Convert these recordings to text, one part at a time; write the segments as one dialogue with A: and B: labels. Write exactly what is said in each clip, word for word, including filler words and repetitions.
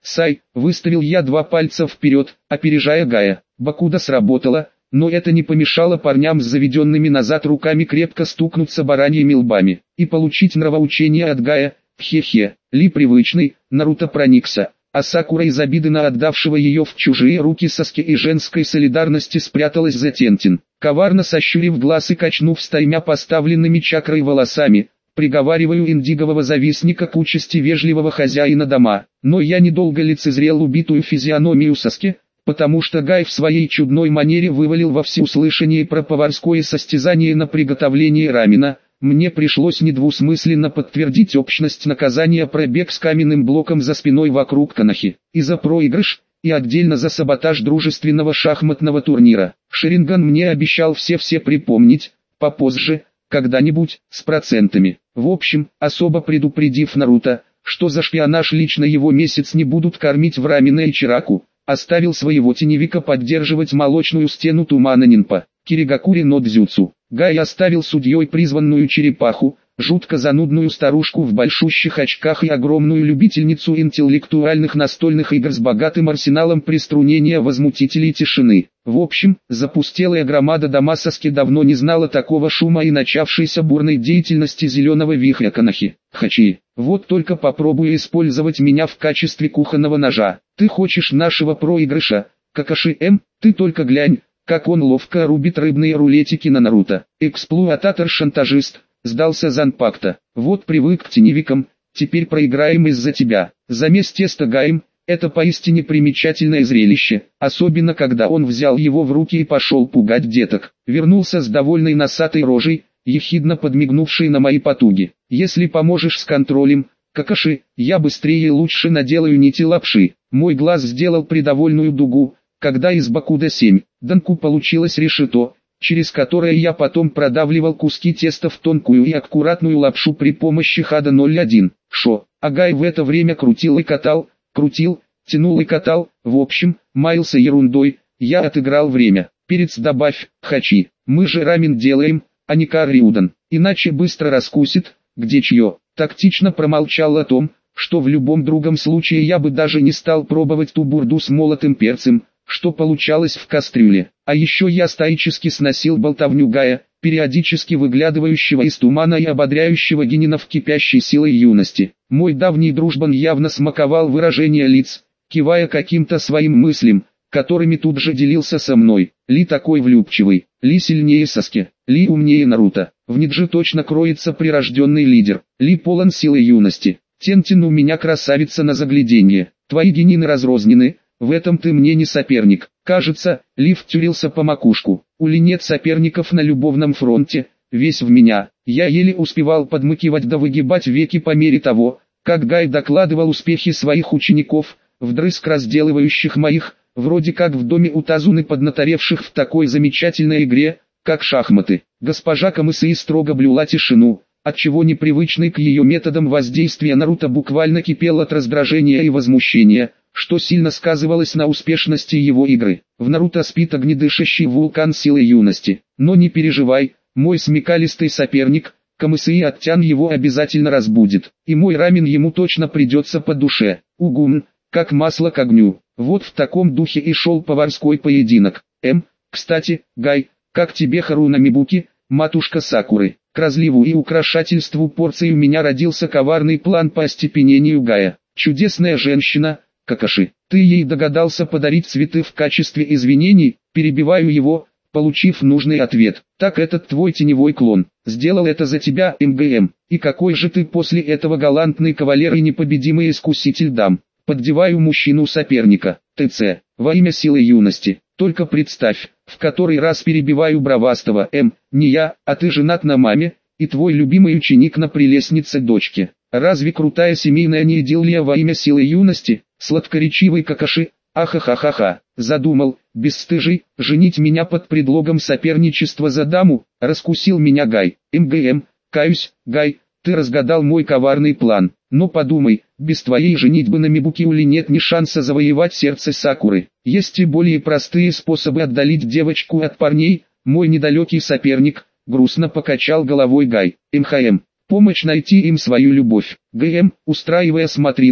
A: Сай, выставил я два пальца вперед, опережая Гая. Бакуда сработала, но это не помешало парням с заведенными назад руками крепко стукнуться бараньими лбами и получить нравоучение от Гая. Хе-хе, Ли привычный, Наруто проникся, а Сакура из обиды на отдавшего ее в чужие руки Саске и женской солидарности спряталась за Тентин, коварно сощурив глаз и качнув стаймя поставленными чакрой волосами. Приговариваю индигового завистника к участи вежливого хозяина дома, но я недолго лицезрел убитую физиономию Саске, потому что Гай в своей чудной манере вывалил во всеуслышание про поварское состязание на приготовление рамена. Мне пришлось недвусмысленно подтвердить общность наказания пробег с каменным блоком за спиной вокруг Канахи, и за проигрыш, и отдельно за саботаж дружественного шахматного турнира. Шеринган мне обещал все-все припомнить, попозже, когда-нибудь, с процентами. В общем, особо предупредив Наруто, что за шпионаж лично его месяц не будут кормить в Рамина и Чираку, оставил своего теневика поддерживать молочную стену тумана Нинпа, Киригакури но Дзюцу. Гай оставил судьей призванную черепаху, жутко занудную старушку в большущих очках и огромную любительницу интеллектуальных настольных игр с богатым арсеналом приструнения возмутителей тишины. В общем, запустелая громада дома Саски давно не знала такого шума и начавшейся бурной деятельности зеленого вихря Канахи. Хачи, вот только попробуй использовать меня в качестве кухонного ножа. Ты хочешь нашего проигрыша, Какаши М, ты только глянь, как он ловко рубит рыбные рулетики на Наруто. Эксплуататор-шантажист. Сдался Занпакта. Вот привык к теневикам, теперь проиграем из-за тебя. Замес теста Гаем, это поистине примечательное зрелище, особенно когда он взял его в руки и пошел пугать деток. Вернулся с довольной носатой рожей, ехидно подмигнувшей на мои потуги. Если поможешь с контролем, Какаши, я быстрее и лучше наделаю нити лапши. Мой глаз сделал придовольную дугу, когда из Бакуда семь, Данку получилось решето, через которое я потом продавливал куски теста в тонкую и аккуратную лапшу при помощи Хада ноль один. Шо, Агай в это время крутил и катал, крутил, тянул и катал, в общем, маялся ерундой, я отыграл время. Перец добавь, Хачи, мы же рамен делаем, а не карри-удан, иначе быстро раскусит, где чье. Тактично промолчал о том, что в любом другом случае я бы даже не стал пробовать ту бурду с молотым перцем, что получалось в кастрюле. А еще я стоически сносил болтовню Гая, периодически выглядывающего из тумана и ободряющего Генинов кипящей силой юности. Мой давний дружбан явно смаковал выражение лиц, кивая каким-то своим мыслям, которыми тут же делился со мной. Ли такой влюбчивый, Ли сильнее Саски, Ли умнее Наруто. В Ниджи точно кроется прирожденный лидер. Ли полон силы юности. Тентин у меня красавица на загляденье. Твои генины разрознены. В этом ты мне не соперник. Кажется, Ли втюрился по макушку. У Ли нет соперников на любовном фронте, весь в меня. Я еле успевал подмыкивать да выгибать веки по мере того, как Гай докладывал успехи своих учеников, вдрызг разделывающих моих, вроде как в доме у Тазуны поднаторевших в такой замечательной игре, как шахматы. Госпожа Камысаи строго блюла тишину, отчего непривычный к ее методам воздействия Наруто буквально кипел от раздражения и возмущения, что сильно сказывалось на успешности его игры. В Наруто спит огнедышащий вулкан силы юности. Но не переживай, мой смекалистый соперник, Камысаи Оттян его обязательно разбудит. И мой рамен ему точно придется по душе. Угум, как масло к огню. Вот в таком духе и шел поварской поединок. М, кстати, Гай, как тебе Харуна Мибуки, матушка Сакуры? К разливу и украшательству порции у меня родился коварный план по остепенению Гая. Чудесная женщина, Какаши, ты ей догадался подарить цветы в качестве извинений? Перебиваю его, получив нужный ответ. Так этот твой теневой клон сделал это за тебя, МГМ. И какой же ты после этого галантный кавалер и непобедимый искуситель дам? Поддеваю мужчину соперника. ТЦ, во имя силы юности. Только представь, в который раз перебиваю бравастого. М, не я, а ты женат на маме, и твой любимый ученик на прелестнице дочке. Разве крутая семейная не идиллия во имя силы юности? Сладкоречивый Какаши, ахахахаха, задумал, бесстыжий, женить меня под предлогом соперничества за даму, раскусил меня Гай. МГМ, каюсь, Гай, ты разгадал мой коварный план, но подумай, без твоей женитьбы на Мибукиули нет ни шанса завоевать сердце Сакуры. Есть и более простые способы отдалить девочку от парней, мой недалекий соперник, грустно покачал головой Гай. МХМ, помощь найти им свою любовь. ГМ, устраивая смотрины,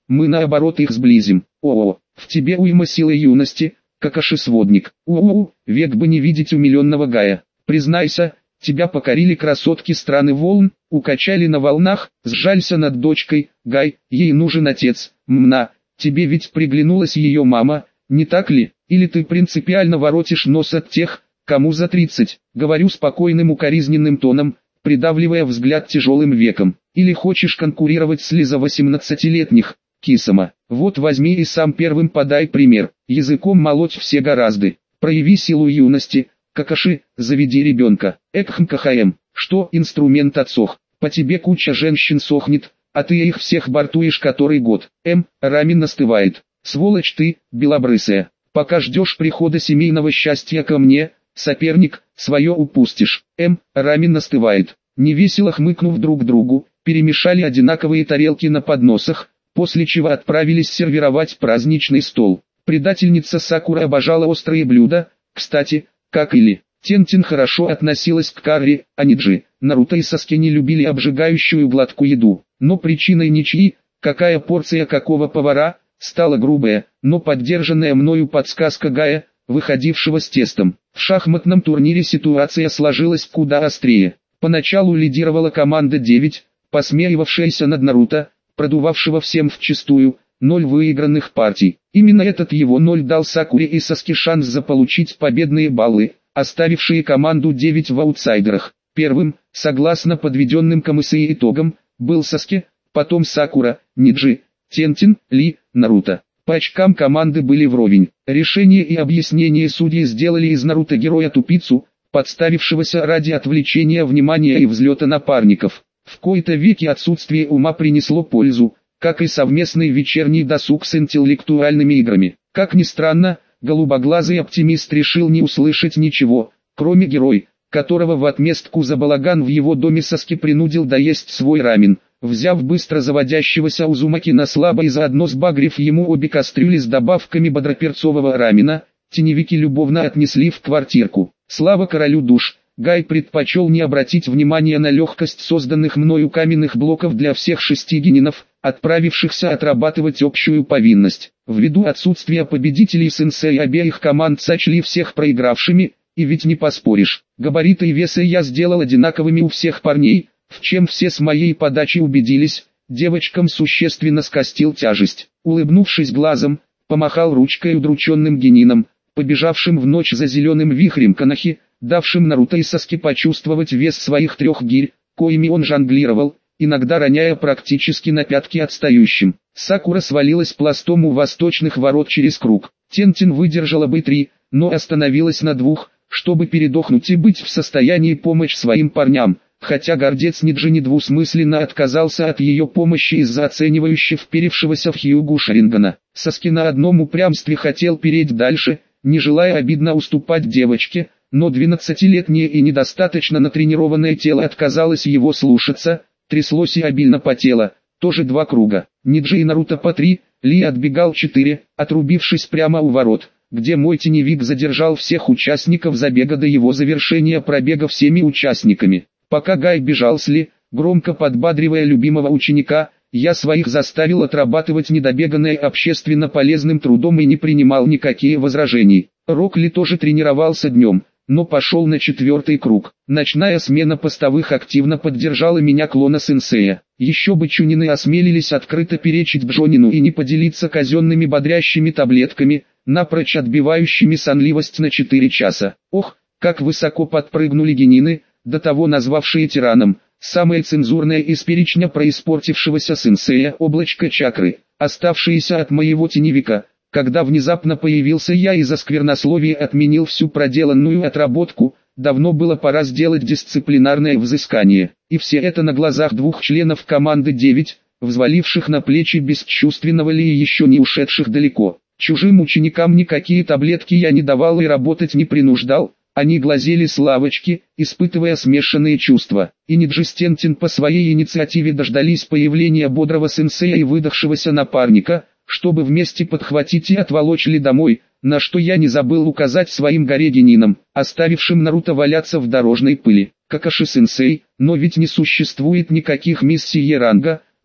A: мы наоборот их сблизим. О-о, в тебе уйма силы юности, Какаши-сводник. У-у-у, век бы не видеть умиленного Гая. Признайся, тебя покорили красотки страны волн, укачали на волнах, сжалься над дочкой, Гай, ей нужен отец, мна, тебе ведь приглянулась ее мама, не так ли? Или ты принципиально воротишь нос от тех, кому за тридцать, говорю спокойным укоризненным тоном, придавливая взгляд тяжелым веком. Или хочешь конкурировать с Лиза восемнадцатилетних, Кисама? Вот возьми и сам первым подай пример, языком молоть все гораздо. Прояви силу юности, Какаши, заведи ребенка. Экхм КХМ, что инструмент отсох, по тебе куча женщин сохнет, а ты их всех бортуешь который год. М, Рамин остывает. Сволочь ты, белобрысая, пока ждешь прихода семейного счастья ко мне, соперник, свое упустишь. М, Рамин остывает. Невесело хмыкнув друг другу, перемешали одинаковые тарелки на подносах, после чего отправились сервировать праздничный стол. Предательница Сакура обожала острые блюда, кстати, как и Ли. Тентин хорошо относилась к карри, а Ниджи. Наруто и Саске не любили обжигающую гладкую еду, но причиной ничьи, какая порция какого повара, стала грубая, но поддержанная мною подсказка Гая, выходившего с тестом. В шахматном турнире ситуация сложилась куда острее. Поначалу лидировала команда девять, посмеивавшаяся над Наруто, продувавшего всем вчистую, ноль выигранных партий. Именно этот его ноль дал Сакуре и Саске шанс заполучить победные баллы, оставившие команду девять в аутсайдерах. Первым, согласно подведенным Камысей итогам, был Саске, потом Сакура, Ниджи, Тентин, Ли, Наруто. По очкам команды были вровень. Решение и объяснение судей сделали из Наруто героя-тупицу, подставившегося ради отвлечения внимания и взлета напарников. В кои-то веки отсутствие ума принесло пользу, как и совместный вечерний досуг с интеллектуальными играми. Как ни странно, голубоглазый оптимист решил не услышать ничего, кроме героя, которого в отместку за балаган в его доме Саске принудил доесть свой рамен, взяв быстро заводящегося Узумаки на слабо и заодно сбагрив ему обе кастрюли с добавками бодроперцового рамена, теневики любовно отнесли в квартирку. Слава королю душ! Гай предпочел не обратить внимания на легкость созданных мною каменных блоков для всех шести генинов, отправившихся отрабатывать общую повинность. Ввиду отсутствия победителей сенсей обеих команд сочли всех проигравшими, и ведь не поспоришь. Габариты и весы я сделал одинаковыми у всех парней, в чем все с моей подачи убедились, девочкам существенно скостил тяжесть. Улыбнувшись глазом, помахал ручкой удрученным генинам, побежавшим в ночь за зеленым вихрем Канахи, давшим Наруто и Саске почувствовать вес своих трех гирь, коими он жонглировал, иногда роняя практически на пятки отстающим. Сакура свалилась пластом у восточных ворот через круг. Тентин выдержала бы три, но остановилась на двух, чтобы передохнуть и быть в состоянии помочь своим парням, хотя гордец Ниджи недвусмысленно отказался от ее помощи из-за оценивающе вперевшегося в Хьюгу Шарингана. Саске на одном упрямстве хотел переть дальше, не желая обидно уступать девочке, но двенадцатилетнее и недостаточно натренированное тело отказалось его слушаться, тряслось и обильно потело, тоже два круга. Ниджи и Наруто по три, Ли отбегал четыре, отрубившись прямо у ворот, где мой теневик задержал всех участников забега до его завершения пробега всеми участниками. Пока Гай бежал с Ли, громко подбадривая любимого ученика, я своих заставил отрабатывать недобеганное общественно полезным трудом и не принимал никакие возражений. Рок Ли тоже тренировался днем, но пошел на четвертый круг. Ночная смена постовых активно поддержала меня клона-сенсея. Еще бы чунины осмелились открыто перечить Бжонину и не поделиться казенными бодрящими таблетками, напрочь отбивающими сонливость на четыре часа. Ох, как высоко подпрыгнули генины, до того назвавшие тираном, самое цензурное из перечня происпортившегося сенсея облачко чакры, оставшееся от моего теневика. Когда внезапно появился я и за сквернословие отменил всю проделанную отработку, давно было пора сделать дисциплинарное взыскание. И все это на глазах двух членов команды девять, взваливших на плечи бесчувственного Ли и еще не ушедших далеко. Чужим ученикам никакие таблетки я не давал и работать не принуждал, они глазели с лавочки, испытывая смешанные чувства. И Ниджи с Тентин по своей инициативе дождались появления бодрого сенсея и выдохшегося напарника, чтобы вместе подхватить и отволочь Ли домой, на что я не забыл указать своим горе-генинам, оставившим Наруто валяться в дорожной пыли. Какаши-сенсей, но ведь не существует никаких миссий Е-ранга,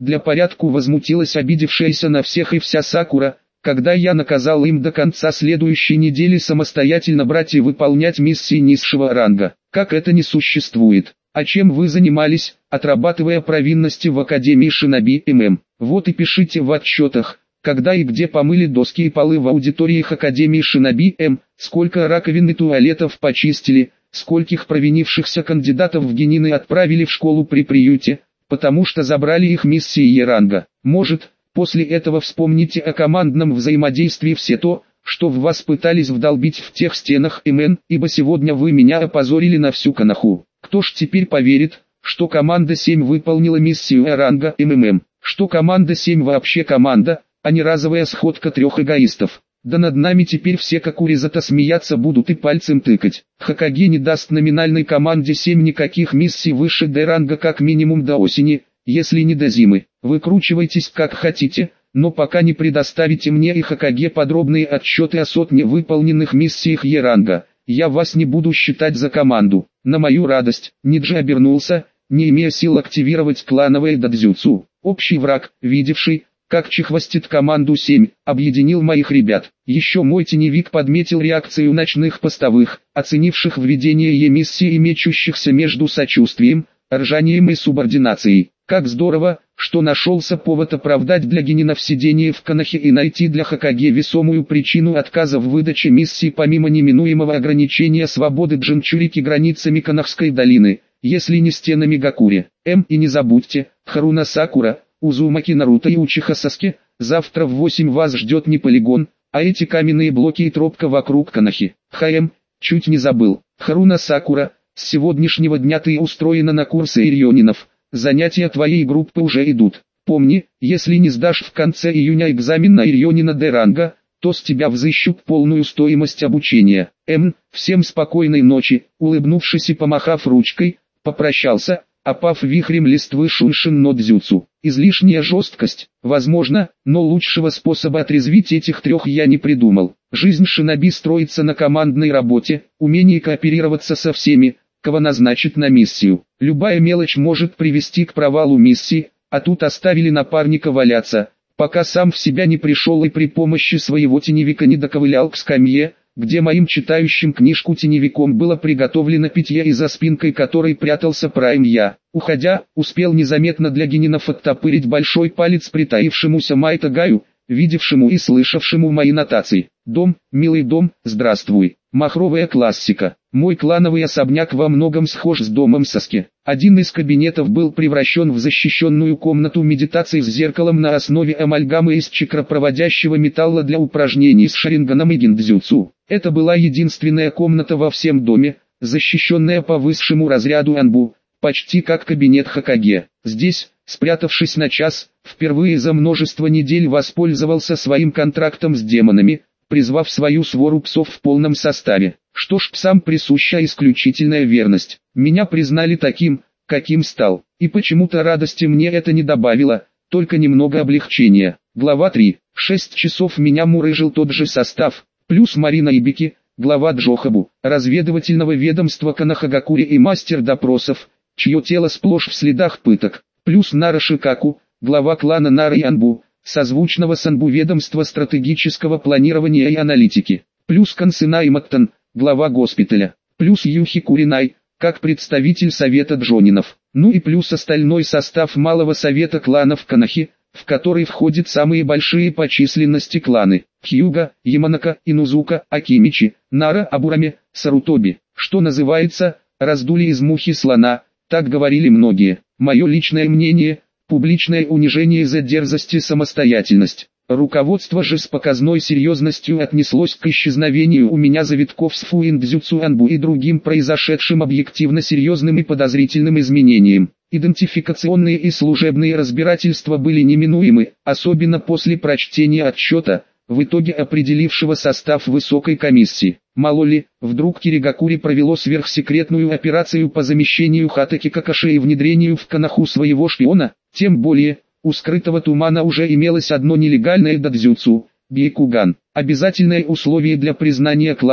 A: Для порядку возмутилась обидевшаяся на всех и вся Сакура, когда я наказал им до конца следующей недели самостоятельно брать и выполнять миссии низшего ранга. Как это не существует? А чем вы занимались, отрабатывая провинности в Академии Шиноби ММ? Вот и пишите в отчетах, когда и где помыли доски и полы в аудиториях Академии Шиноби М, сколько раковин и туалетов почистили, скольких провинившихся кандидатов в генины отправили в школу при приюте, потому что забрали их миссии Е-ранга. Может, после этого вспомните о командном взаимодействии все то, что в вас пытались вдолбить в тех стенах МН, ибо сегодня вы меня опозорили на всю Коноху. Кто ж теперь поверит, что команда семь выполнила миссию Е-ранга МММ, что команда семь вообще команда, а не разовая сходка трех эгоистов. Да над нами теперь все как урезато смеяться будут и пальцем тыкать. Хокаге не даст номинальной команде семь никаких миссий выше Д-ранга как минимум до осени, если не до зимы. Выкручивайтесь как хотите, но пока не предоставите мне и Хокаге подробные отчеты о сотне выполненных миссиях Е-ранга, я вас не буду считать за команду. На мою радость, Ниджи обернулся, не имея сил активировать клановое дадзюцу. Общий враг, видевший, как чехвостит команду семь, объединил моих ребят. Еще мой теневик подметил реакцию ночных постовых, оценивших введение Е-миссии и мечущихся между сочувствием, ржанием и субординацией. Как здорово, что нашелся повод оправдать для генинов сидение в Конохе и найти для Хокаге весомую причину отказа в выдаче миссии помимо неминуемого ограничения свободы Джинчурики границами Конохской долины, если не стенами Гакури. М. И не забудьте, Харуна Сакура, Узумаки Наруто и Учиха Саске, завтра в восемь вас ждет не полигон, а эти каменные блоки и тропка вокруг Конохи. ХМ, чуть не забыл. Харуна Сакура, с сегодняшнего дня ты устроена на курсы ирьонинов. Занятия твоей группы уже идут. Помни, если не сдашь в конце июня экзамен на ирьонина Д-ранга, то с тебя взыщут полную стоимость обучения. М. Всем спокойной ночи, улыбнувшись и помахав ручкой, попрощался, опав вихрем листвы Шуншин но Дзюцу. Излишняя жесткость, возможно, но лучшего способа отрезвить этих трех я не придумал. Жизнь шиноби строится на командной работе, умении кооперироваться со всеми, кого назначат на миссию. Любая мелочь может привести к провалу миссии, а тут оставили напарника валяться, пока сам в себя не пришел и при помощи своего теневика не доковылял к скамье, где моим читающим книжку теневиком было приготовлено питье и за спинкой которой прятался Прайм я. Уходя, успел незаметно для генинов оттопырить большой палец притаившемуся Майта Гаю, видевшему и слышавшему мои нотации. Дом, милый дом, здравствуй. Махровая классика. Мой клановый особняк во многом схож с домом Саски. Один из кабинетов был превращен в защищенную комнату медитации с зеркалом на основе амальгамы из чакропроводящего металла для упражнений с шаринганом и гиндзюцу. Это была единственная комната во всем доме, защищенная по высшему разряду анбу, почти как кабинет Хокаге. Здесь, спрятавшись на час, впервые за множество недель воспользовался своим контрактом с демонами, призвав свою свору псов в полном составе. Что ж, псам присуща исключительная верность. Меня признали таким, каким стал. И почему-то радости мне это не добавило, только немного облегчения. Глава три. Шесть часов меня мурыжил тот же состав, плюс Марина Ибики, глава Джохабу, разведывательного ведомства Канахагакури и мастер допросов, чье тело сплошь в следах пыток, плюс Нара Шикаку, глава клана Нара Янбу, созвучного с Анбу ведомства стратегического планирования и аналитики, плюс Кансына Иматтан, глава госпиталя, плюс Юхи Куринай, как представитель совета джонинов, ну и плюс остальной состав малого совета кланов Конохи, в который входят самые большие по численности кланы: Хьюга, Яманака, Инузука, Акимичи, Нара, Абурами, Сарутоби. Что называется, раздули из мухи слона, так говорили многие. Мое личное мнение – публичное унижение за дерзость и самостоятельность. Руководство же с показной серьезностью отнеслось к исчезновению у меня завитков с Фуиндзюцу Анбу и другим произошедшим объективно серьезным и подозрительным изменениям. Идентификационные и служебные разбирательства были неминуемы, особенно после прочтения отчета, в итоге определившего состав высокой комиссии. Мало ли, вдруг Киригакури провело сверхсекретную операцию по замещению Хатаки Какаши и внедрению в Коноху своего шпиона, тем более, у скрытого тумана уже имелось одно нелегальное дадзюцу – Бейкуган. Обязательное условие для признания кланом,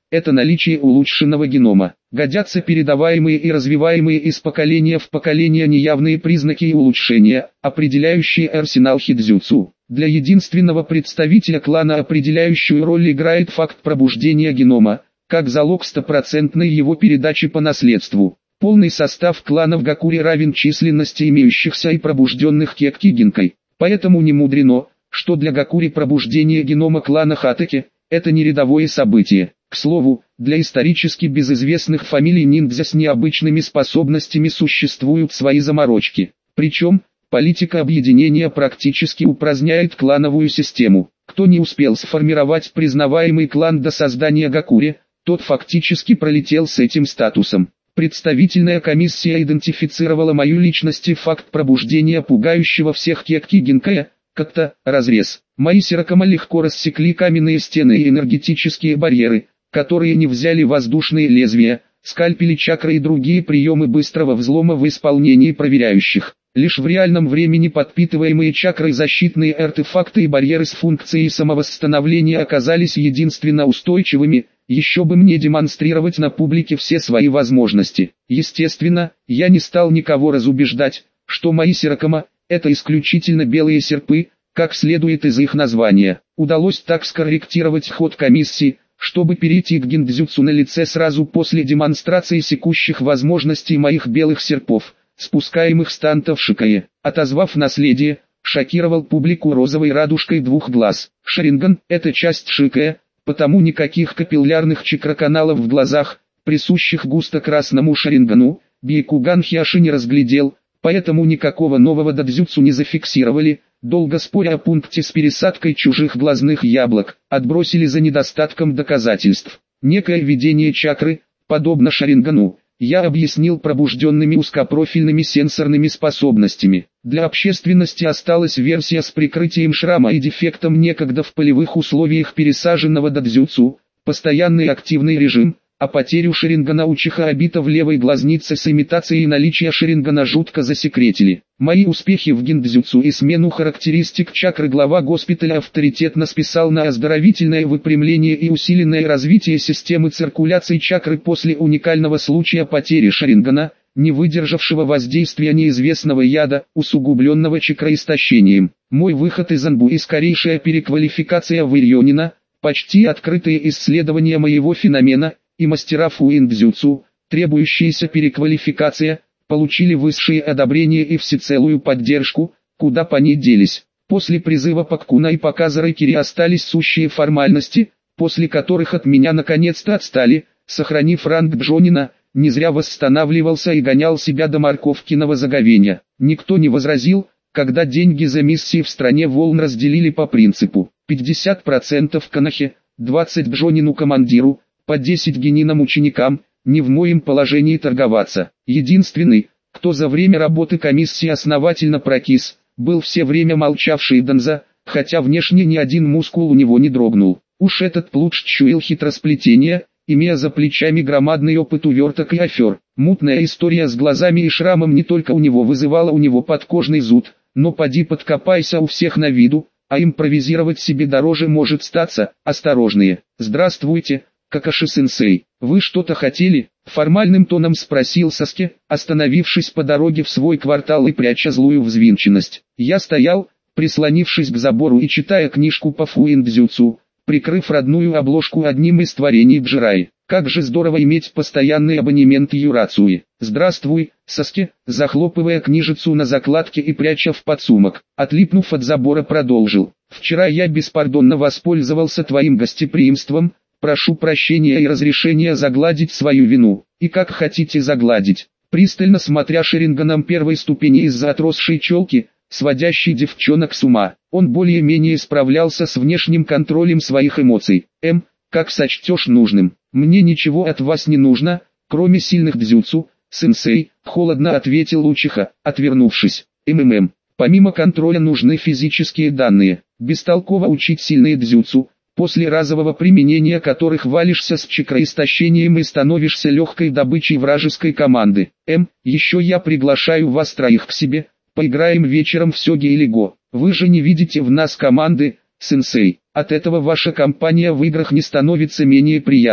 A: это наличие улучшенного генома. Годятся передаваемые и развиваемые из поколения в поколение неявные признаки и улучшения, определяющие арсенал хидзюцу. Для единственного представителя клана определяющую роль играет факт пробуждения генома, как залог стопроцентной его передачи по наследству. Полный состав кланов Гакури равен численности имеющихся и пробужденных Кекки Гинкой. Поэтому не мудрено, что для Гакури пробуждение генома клана Хатаки – это не рядовое событие. К слову, для исторически безызвестных фамилий ниндзя с необычными способностями существуют свои заморочки. Причем, политика объединения практически упраздняет клановую систему. Кто не успел сформировать признаваемый клан до создания Гакури, тот фактически пролетел с этим статусом. Представительная комиссия идентифицировала мою личность и факт пробуждения пугающего всех Кекки Гинкая, как-то, разрез. Мои сирокома легко рассекли каменные стены и энергетические барьеры, которые не взяли воздушные лезвия, скальпели чакры и другие приемы быстрого взлома в исполнении проверяющих. Лишь в реальном времени подпитываемые чакрой защитные артефакты и барьеры с функцией самовосстановления оказались единственно устойчивыми. Еще бы мне демонстрировать на публике все свои возможности. Естественно, я не стал никого разубеждать, что мои сирокома – это исключительно белые серпы, как следует из их названия. Удалось так скорректировать ход комиссии, чтобы перейти к гиндзюцу на лице сразу после демонстрации секущих возможностей моих белых серпов, спускаемых с тантов Шикае. Отозвав наследие, шокировал публику розовой радужкой двух глаз. Шаринган – это часть Шикае, потому никаких капиллярных чакроканалов в глазах, присущих густо красному Шарингану, Бейкуган Хиаши не разглядел, поэтому никакого нового дадзюцу не зафиксировали, долго споря о пункте с пересадкой чужих глазных яблок, отбросили за недостатком доказательств. Некое видение чакры, подобно Шарингану, я объяснил пробужденными узкопрофильными сенсорными способностями. Для общественности осталась версия с прикрытием шрама и дефектом некогда в полевых условиях пересаженного дадзюцу, постоянный активный режим, а потерю Шарингана Учиха Обита в левой глазнице с имитацией наличия Шарингана жутко засекретили. Мои успехи в гиндзюцу и смену характеристик чакры глава госпиталя авторитетно списал на оздоровительное выпрямление и усиленное развитие системы циркуляции чакры после уникального случая потери Шарингана, не выдержавшего воздействия неизвестного яда, усугубленного чакроистощением. Мой выход из Анбу и скорейшая переквалификация в Ирьонина, почти открытые исследования моего феномена, и мастера фуиндзюцу, требующаяся переквалификация, получили высшее одобрение и всецелую поддержку, куда по ней делись. После призыва Паккуна и показа Райкири остались сущие формальности, после которых от меня наконец-то отстали, сохранив ранг Джонина, не зря восстанавливался и гонял себя до морковкиного заговения. Никто не возразил, когда деньги за миссии в стране волн разделили по принципу пятьдесят процентов Канахе, двадцать Джонину командиру, по десять генинам ученикам, не в моем положении торговаться. Единственный, кто за время работы комиссии основательно прокис, был все время молчавший Донза, хотя внешне ни один мускул у него не дрогнул. Уж этот плут чуял хитросплетение, имея за плечами громадный опыт уверток и афер. Мутная история с глазами и шрамом не только у него вызывала у него подкожный зуд, но поди подкопайся у всех на виду, а импровизировать себе дороже может статься. Осторожнее. Здравствуйте, Какаши-сенсей, вы что-то хотели? Формальным тоном спросил Саске, остановившись по дороге в свой квартал и пряча злую взвинченность. Я стоял, прислонившись к забору и читая книжку по фуиндзюцу, прикрыв родную обложку одним из творений Джираи. Как же здорово иметь постоянный абонемент Юрацуи. Здравствуй, Саске, захлопывая книжицу на закладке и пряча в подсумок. Отлипнув от забора, продолжил. Вчера я беспардонно воспользовался твоим гостеприимством. Прошу прощения и разрешения загладить свою вину. И как хотите загладить. Пристально смотря Шаринганом первой ступени из-за отросшей челки, сводящей девчонок с ума, он более-менее справлялся с внешним контролем своих эмоций. М, как сочтешь нужным. Мне ничего от вас не нужно, кроме сильных дзюцу, сенсей, холодно ответил Учиха, отвернувшись. МММ. Помимо контроля нужны физические данные. Бестолково учить сильные дзюцу, после разового применения которых валишься с чакроистощением и становишься легкой добычей вражеской команды. М, еще я приглашаю вас троих к себе, поиграем вечером в Сёги или Го. Вы же не видите в нас команды, сенсей. От этого ваша компания в играх не становится менее приятной.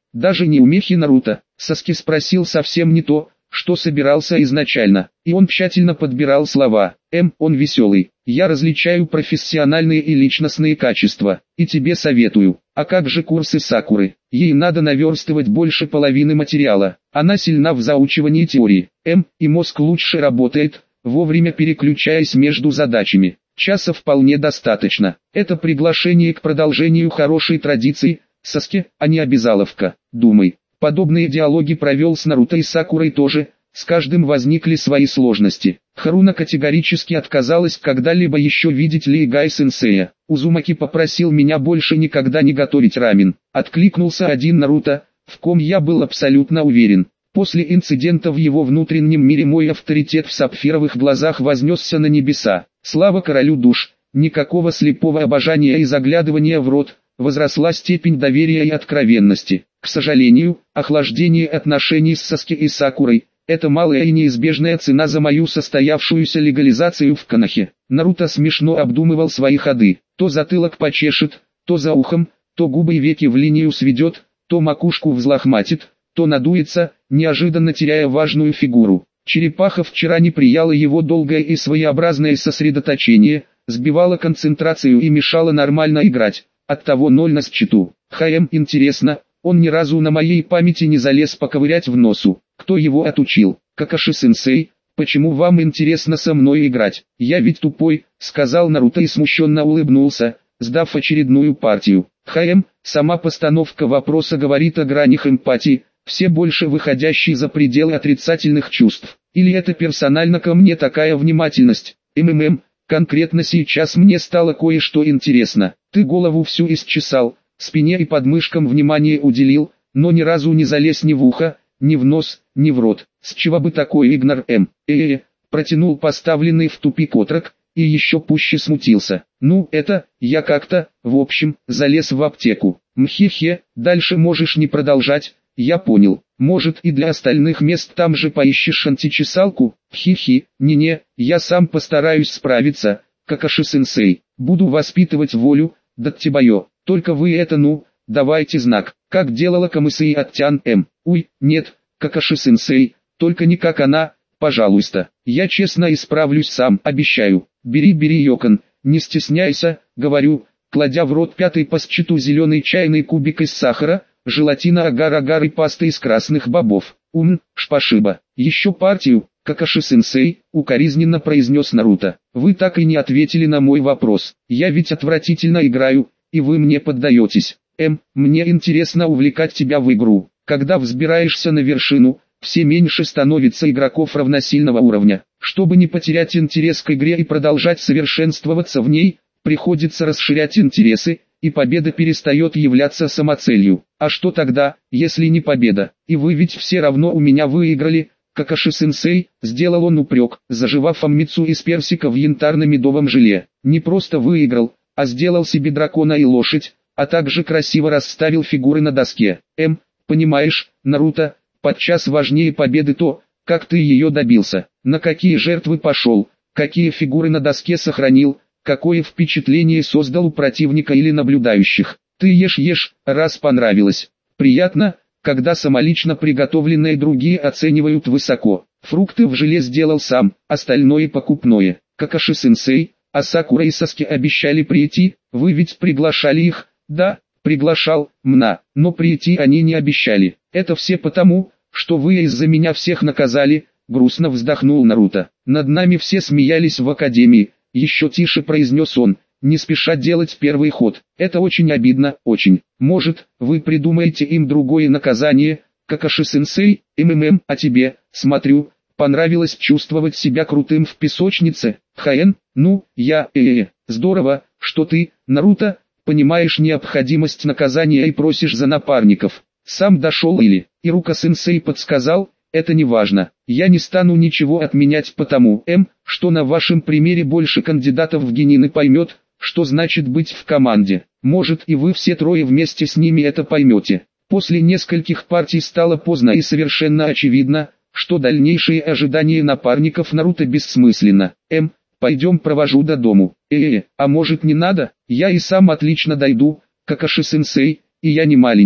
A: Даже не умехи Наруто. Саски спросил совсем не то, что собирался изначально, и он тщательно подбирал слова. М, он веселый. Я различаю профессиональные и личностные качества, и тебе советую. А как же курсы Сакуры? Ей надо наверстывать больше половины материала. Она сильна в заучивании теории. М, и мозг лучше работает, вовремя переключаясь между задачами. Часа вполне достаточно. Это приглашение к продолжению хорошей традиции, Саски, а не обязаловка. Думай. Подобные диалоги провел с Наруто и Сакурой тоже, с каждым возникли свои сложности. Харуна категорически отказалась когда-либо еще видеть Лейгай-сенсея. Узумаки попросил меня больше никогда не готовить рамен. Откликнулся один Наруто, в ком я был абсолютно уверен. После инцидента в его внутреннем мире мой авторитет в сапфировых глазах вознесся на небеса. Слава королю душ, никакого слепого обожания и заглядывания в рот, возросла степень доверия и откровенности. К сожалению, охлаждение отношений с Саски и Сакурой – это малая и неизбежная цена за мою состоявшуюся легализацию в Конохе. Наруто смешно обдумывал свои ходы. То затылок почешет, то за ухом, то губы и веки в линию сведет, то макушку взлохматит, то надуется, неожиданно теряя важную фигуру. Черепаха вчера не прияла его долгое и своеобразное сосредоточение, сбивала концентрацию и мешала нормально играть. Оттого ноль на счету. Хм, интересно, он ни разу на моей памяти не залез поковырять в носу. Кто его отучил? Какаши-сенсей, почему вам интересно со мной играть? Я ведь тупой, сказал Наруто и смущенно улыбнулся, сдав очередную партию. Хм, сама постановка вопроса говорит о гранях эмпатии, все больше выходящие за пределы отрицательных чувств. Или это персонально ко мне такая внимательность? МММ, конкретно сейчас мне стало кое-что интересно. Ты голову всю исчесал, спине и подмышкам внимание уделил, но ни разу не залез ни в ухо, ни в нос, ни в рот. С чего бы такой игнор М? Э-э-э, протянул поставленный в тупик отрок, и еще пуще смутился. Ну, это, я как-то, в общем, залез в аптеку. Мхе-хе, дальше можешь не продолжать, я понял. Может и для остальных мест там же поищешь античесалку? Хи-хи, не-не, я сам постараюсь справиться, Какаши-сенсей. Буду воспитывать волю, Даттибайо. Только вы это ну, давайте знак, как делала Камысей Аттян М. Уй, нет, Какаши-сенсей, только не как она, пожалуйста. Я честно исправлюсь сам, обещаю. Бери, бери, Йокон, не стесняйся, говорю, кладя в рот пятый по счету зеленый чайный кубик из сахара, желатина, агар-агар и пасты из красных бобов. Ум, шпашиба. Еще партию, Какаши-сенсей, укоризненно произнес Наруто. Вы так и не ответили на мой вопрос. Я ведь отвратительно играю, и вы мне поддаетесь. М, мне интересно увлекать тебя в игру. Когда взбираешься на вершину, все меньше становится игроков равносильного уровня. Чтобы не потерять интерес к игре и продолжать совершенствоваться в ней, приходится расширять интересы, и победа перестает являться самоцелью. А что тогда, если не победа? И вы ведь все равно у меня выиграли, Какаши-сенсей, сделал он упрек, заживав аммицу из персика в янтарно-медовом желе. Не просто выиграл, а сделал себе дракона и лошадь, а также красиво расставил фигуры на доске. М, понимаешь, Наруто, подчас важнее победы то, как ты ее добился, на какие жертвы пошел, какие фигуры на доске сохранил, какое впечатление создал у противника или наблюдающих. Ты ешь-ешь, раз понравилось. Приятно, когда самолично приготовленные другие оценивают высоко. Фрукты в желе сделал сам, остальное покупное. Какаши-сенсей, а Сакура и Саски обещали прийти, вы ведь приглашали их? Да, приглашал, мна, но прийти они не обещали. Это все потому, что вы из-за меня всех наказали, грустно вздохнул Наруто. Над нами все смеялись в академии, еще тише произнес он, не спеша делать первый ход. Это очень обидно, очень. Может, вы придумаете им другое наказание, Какаши-сенсей, МММ, а тебе, смотрю, понравилось чувствовать себя крутым в песочнице, Хаэн, ну, я, э-э, здорово, что ты, Наруто, понимаешь необходимость наказания и просишь за напарников. Сам дошел или, Ирука-сенсей подсказал, это не важно. Я не стану ничего отменять потому, М, что на вашем примере больше кандидатов в генины поймет, что значит быть в команде. Может и вы все трое вместе с ними это поймете. После нескольких партий стало поздно и совершенно очевидно, что дальнейшие ожидания напарников Наруто бессмысленно. М, пойдем провожу до дому. Э-э, а может не надо? Я и сам отлично дойду, Какаши-сенсей, и я не маленький.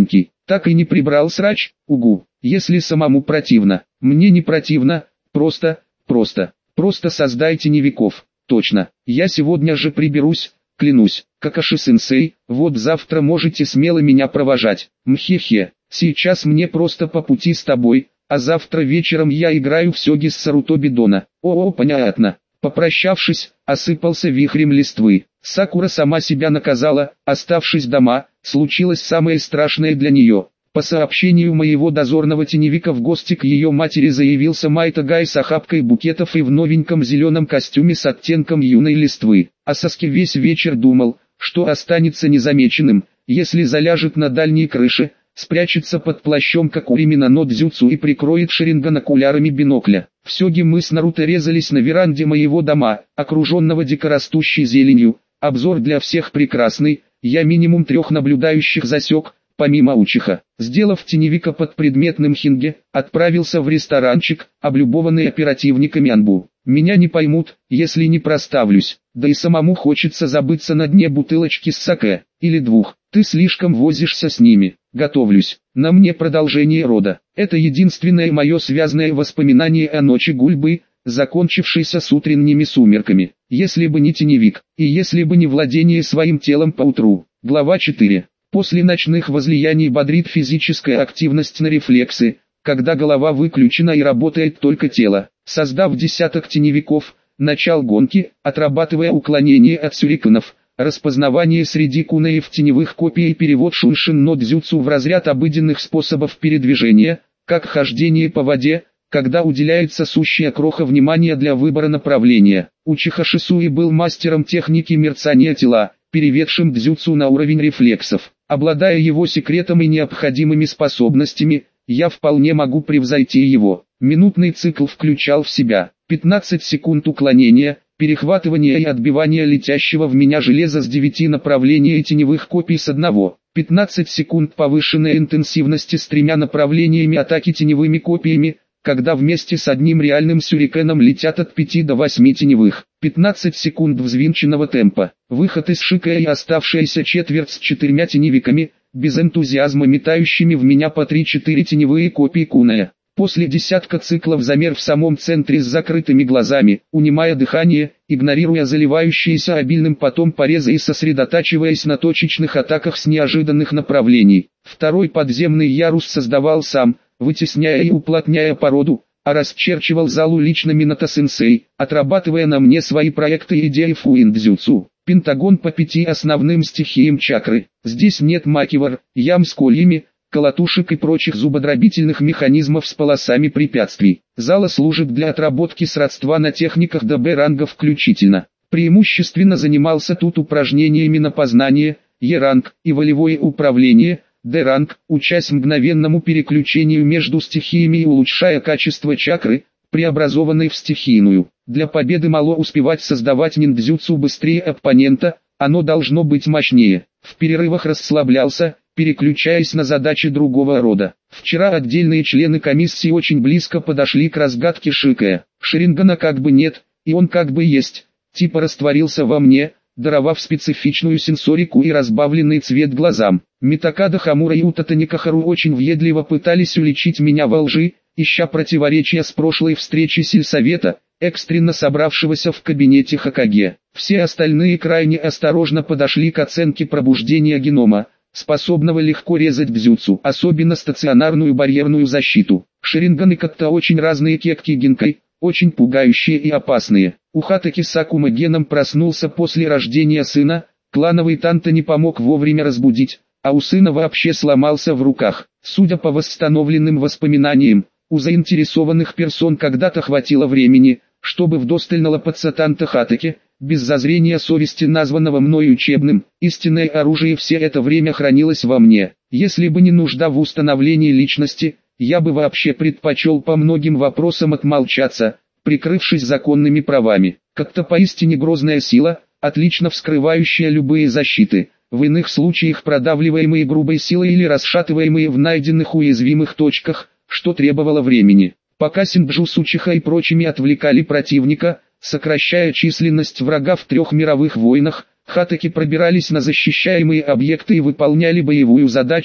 A: Так и не прибрал срач, угу. Если самому противно, мне не противно, просто, просто, просто создай теневиков. Точно, я сегодня же приберусь, клянусь. Какаши-сенсей, вот завтра можете смело меня провожать. Мхе-хе, сейчас мне просто по пути с тобой, а завтра вечером я играю в сёги с Сарутоби Дона. О-о, понятно. Попрощавшись, осыпался вихрем листвы. Сакура сама себя наказала, оставшись дома, случилось самое страшное для нее. По сообщению моего дозорного теневика в гости к ее матери заявился Майта Гай с охапкой букетов и в новеньком зеленом костюме с оттенком юной листвы. А Саски весь вечер думал, что останется незамеченным, если заляжет на дальней крыше, спрячется под плащом Кокурими на Нодзюцу и прикроет Шаринган окулярами бинокля. В сёги мы с Наруто резались на веранде моего дома, окруженного дикорастущей зеленью. Обзор для всех прекрасный, я минимум трех наблюдающих засек, помимо Учиха. Сделав теневика под предметным хинге, отправился в ресторанчик, облюбованный оперативниками Анбу. Меня не поймут, если не проставлюсь, да и самому хочется забыться на дне бутылочки с саке, или двух. Ты слишком возишься с ними. Готовлюсь. На мне продолжение рода. Это единственное мое связанное воспоминание о ночи гульбы, закончившейся с утренними сумерками. Если бы не теневик, и если бы не владение своим телом поутру. Глава четыре. После ночных возлияний бодрит физическая активность на рефлексы, когда голова выключена и работает только тело. Создав десяток теневиков, начал гонки, отрабатывая уклонение от сюрикенов, распознавание среди кунаев теневых копий и перевод шуншин но дзюцу в разряд обыденных способов передвижения, как хождение по воде, когда уделяется сущая кроха внимания для выбора направления. Учиха Шисуи был мастером техники мерцания тела, переведшим дзюцу на уровень рефлексов. Обладая его секретом и необходимыми способностями, я вполне могу превзойти его. Минутный цикл включал в себя пятнадцать секунд уклонения, перехватывания и отбивания летящего в меня железа с девяти направлений и теневых копий с одного, пятнадцать секунд повышенной интенсивности с тремя направлениями атаки теневыми копиями, когда вместе с одним реальным сюрикеном летят от пяти до восьми теневых, пятнадцать секунд взвинченного темпа, выход из шика и оставшаяся четверть с четырьмя теневиками, без энтузиазма метающими в меня по три-четыре теневые копии куная. После десятка циклов замер в самом центре с закрытыми глазами, унимая дыхание, игнорируя заливающиеся обильным потом порезы и сосредотачиваясь на точечных атаках с неожиданных направлений. Второй подземный ярус создавал сам, вытесняя и уплотняя породу, а расчерчивал залу лично Минато-сенсей, отрабатывая на мне свои проекты и идеи фуиндзюцу. Пентагон по пяти основным стихиям чакры. Здесь нет макивар, ям с кольями, колотушек и прочих зубодробительных механизмов с полосами препятствий. Зала служит для отработки сродства на техниках до Б-ранга включительно. Преимущественно занимался тут упражнениями на познание, Е-ранг и волевое управление, Д-ранг, учась мгновенному переключению между стихиями и улучшая качество чакры, преобразованной в стихийную. Для победы мало успевать создавать ниндзюцу быстрее оппонента, оно должно быть мощнее. В перерывах расслаблялся, переключаясь на задачи другого рода. Вчера отдельные члены комиссии очень близко подошли к разгадке Шикая. Шарингана как бы нет, и он как бы есть, типа растворился во мне, даровав специфичную сенсорику и разбавленный цвет глазам. Митакада Хамура и Утата Никахару очень въедливо пытались уличить меня во лжи, ища противоречия с прошлой встречи сельсовета, экстренно собравшегося в кабинете Хокаге. Все остальные крайне осторожно подошли к оценке пробуждения генома, способного легко резать дзюцу, особенно стационарную барьерную защиту. Шаринганы как-то очень разные кекки гинкай, очень пугающие и опасные. У Хатаки Сакума геном проснулся после рождения сына, клановый танто не помог вовремя разбудить, а у сына вообще сломался в руках. Судя по восстановленным воспоминаниям, у заинтересованных персон когда-то хватило времени, чтобы вдосталь налопаться танто Хатаки, без зазрения совести названного мной учебным. Истинное оружие все это время хранилось во мне. Если бы не нужда в установлении личности, я бы вообще предпочел по многим вопросам отмолчаться, прикрывшись законными правами. Как-то поистине грозная сила, отлично вскрывающая любые защиты, в иных случаях продавливаемые грубой силой или расшатываемые в найденных уязвимых точках, что требовало времени. Пока Синджу с Учиха и прочими отвлекали противника, сокращая численность врага в трех мировых войнах, Хатаки пробирались на защищаемые объекты и выполняли боевую задачу,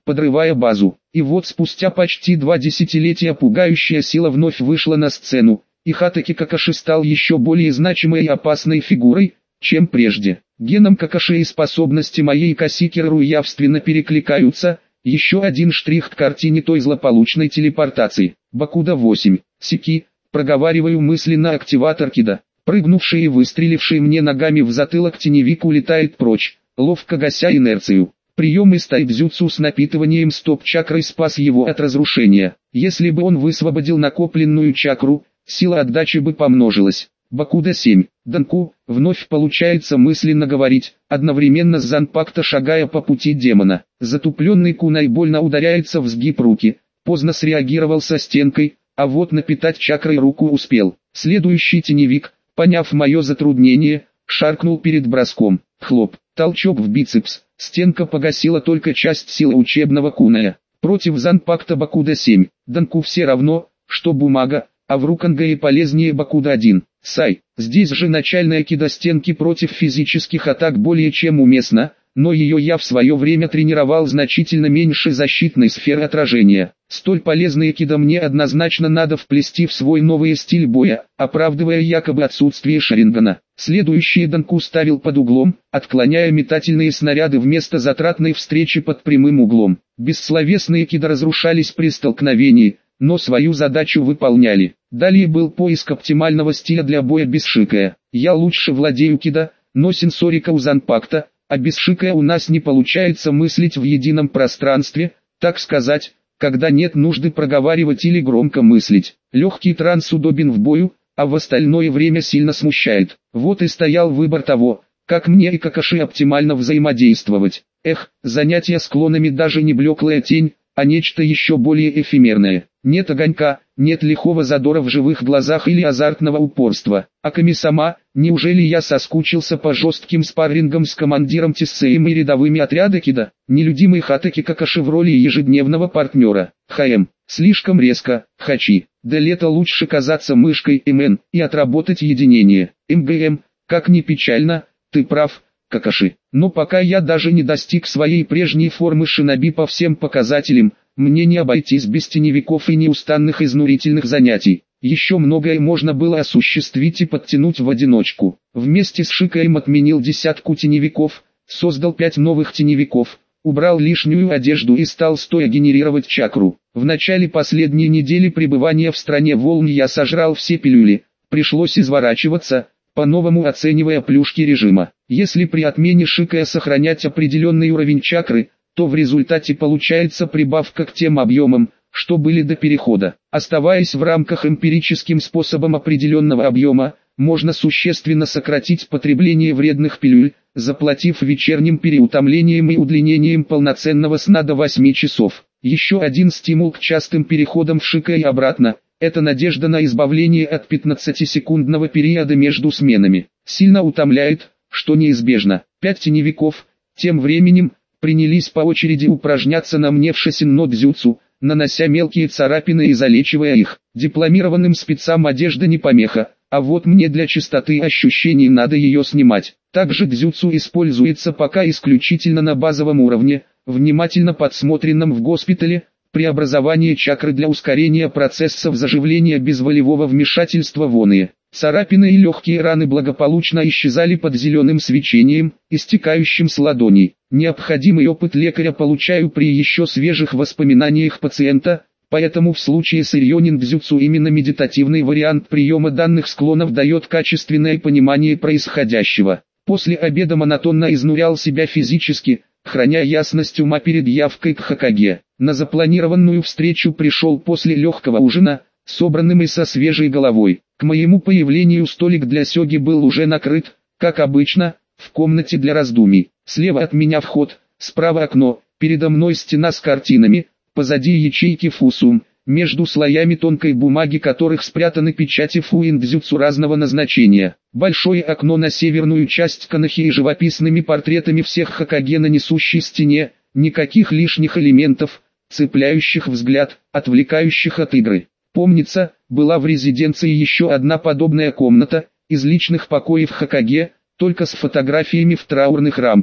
A: подрывая базу. И вот спустя почти два десятилетия пугающая сила вновь вышла на сцену, и Хатаки Какаши стал еще более значимой и опасной фигурой, чем прежде. Геном Какаши и способности моей Касикеру явственно перекликаются, еще один штрих к картине той злополучной телепортации. Бакуда восемь. Сики, проговариваю мысленно активатор кида. Прыгнувший и выстреливший мне ногами в затылок теневик улетает прочь, ловко гася инерцию. Прием из тайбзюцу с напитыванием стоп-чакрой спас его от разрушения. Если бы он высвободил накопленную чакру, сила отдачи бы помножилась. Бакуда семь. Данку, вновь получается мысленно говорить, одновременно с Занпакта шагая по пути демона. Затупленный кунай больно ударяется в сгиб руки, поздно среагировал со стенкой, а вот напитать чакрой руку успел. Следующий теневик, поняв мое затруднение, шаркнул перед броском. Хлоп, толчок в бицепс, стенка погасила только часть силы учебного куная. Против Занпакта Бакуда семь. Данку все равно, что бумага, а в Руканге полезнее Бакуда один. Сай, здесь же начальная кида стенки против физических атак более чем уместна, но ее я в свое время тренировал значительно меньше защитной сферы отражения. Столь полезные кида мне однозначно надо вплести в свой новый стиль боя, оправдывая якобы отсутствие шарингана. Следующий Данку ставил под углом, отклоняя метательные снаряды вместо затратной встречи под прямым углом. Бессловесные кида разрушались при столкновении, но свою задачу выполняли. Далее был поиск оптимального стиля для боя без шикая. Я лучше владею кида, но сенсорика у Занпакта, а без шикая у нас не получается мыслить в едином пространстве, так сказать, когда нет нужды проговаривать или громко мыслить. Легкий транс удобен в бою, а в остальное время сильно смущает. Вот и стоял выбор того, как мне и Какаши оптимально взаимодействовать. Эх, занятия с клонами даже не блеклая тень, а нечто еще более эфемерное. Нет огонька, нет лихого задора в живых глазах или азартного упорства. А Ками-сама, неужели я соскучился по жестким спаррингам с командиром Тиссеем и рядовыми отряда кида? Нелюдимый Хатаки Какаши в роли ежедневного партнера. ХМ. Слишком резко, Хачи. До лета лучше казаться мышкой МН и отработать единение. МГМ, как ни печально, ты прав, Какаши. Но пока я даже не достиг своей прежней формы шиноби по всем показателям, мне не обойтись без теневиков и неустанных изнурительных занятий. Еще многое можно было осуществить и подтянуть в одиночку. Вместе с Шикаем отменил десятку теневиков, создал пять новых теневиков, убрал лишнюю одежду и стал стоя генерировать чакру. В начале последней недели пребывания в стране волн я сожрал все пилюли, пришлось изворачиваться, по-новому оценивая плюшки режима. Если при отмене Шикая сохранять определенный уровень чакры, то в результате получается прибавка к тем объемам, что были до перехода. Оставаясь в рамках эмпирическим способом определенного объема, можно существенно сократить потребление вредных пилюль, заплатив вечерним переутомлением и удлинением полноценного сна до восьми часов. Еще один стимул к частым переходам в Шикая и обратно – это надежда на избавление от пятнадцатисекундного периода между сменами. Сильно утомляет, что неизбежно. Пять теневиков, тем временем, принялись по очереди упражняться на мне в шосин-но-дзюцу, нанося мелкие царапины и залечивая их. Дипломированным спецам одежда не помеха, а вот мне для чистоты ощущений надо ее снимать. Также дзюцу используется пока исключительно на базовом уровне, внимательно подсмотренном в госпитале, преобразование чакры для ускорения процессов заживления без волевого вмешательства в оные. Царапины и легкие раны благополучно исчезали под зеленым свечением, истекающим с ладоней. Необходимый опыт лекаря получаю при еще свежих воспоминаниях пациента, поэтому в случае с ирьонин-дзюцу именно медитативный вариант приема данных склонов дает качественное понимание происходящего. После обеда монотонно изнурял себя физически, храня ясность ума перед явкой к Хокаге. На запланированную встречу пришел после легкого ужина, собранным и со свежей головой. К моему появлению столик для сёги был уже накрыт, как обычно, в комнате для раздумий. Слева от меня вход, справа окно, передо мной стена с картинами, позади ячейки фусум, между слоями тонкой бумаги которых спрятаны печати фуин-дзюцу разного назначения. Большое окно на северную часть Канахи и живописными портретами всех Хокаге на несущей стене, никаких лишних элементов, цепляющих взгляд, отвлекающих от игры. Помнится, была в резиденции еще одна подобная комната, из личных покоев Хокаге, только с фотографиями в траурных рамках.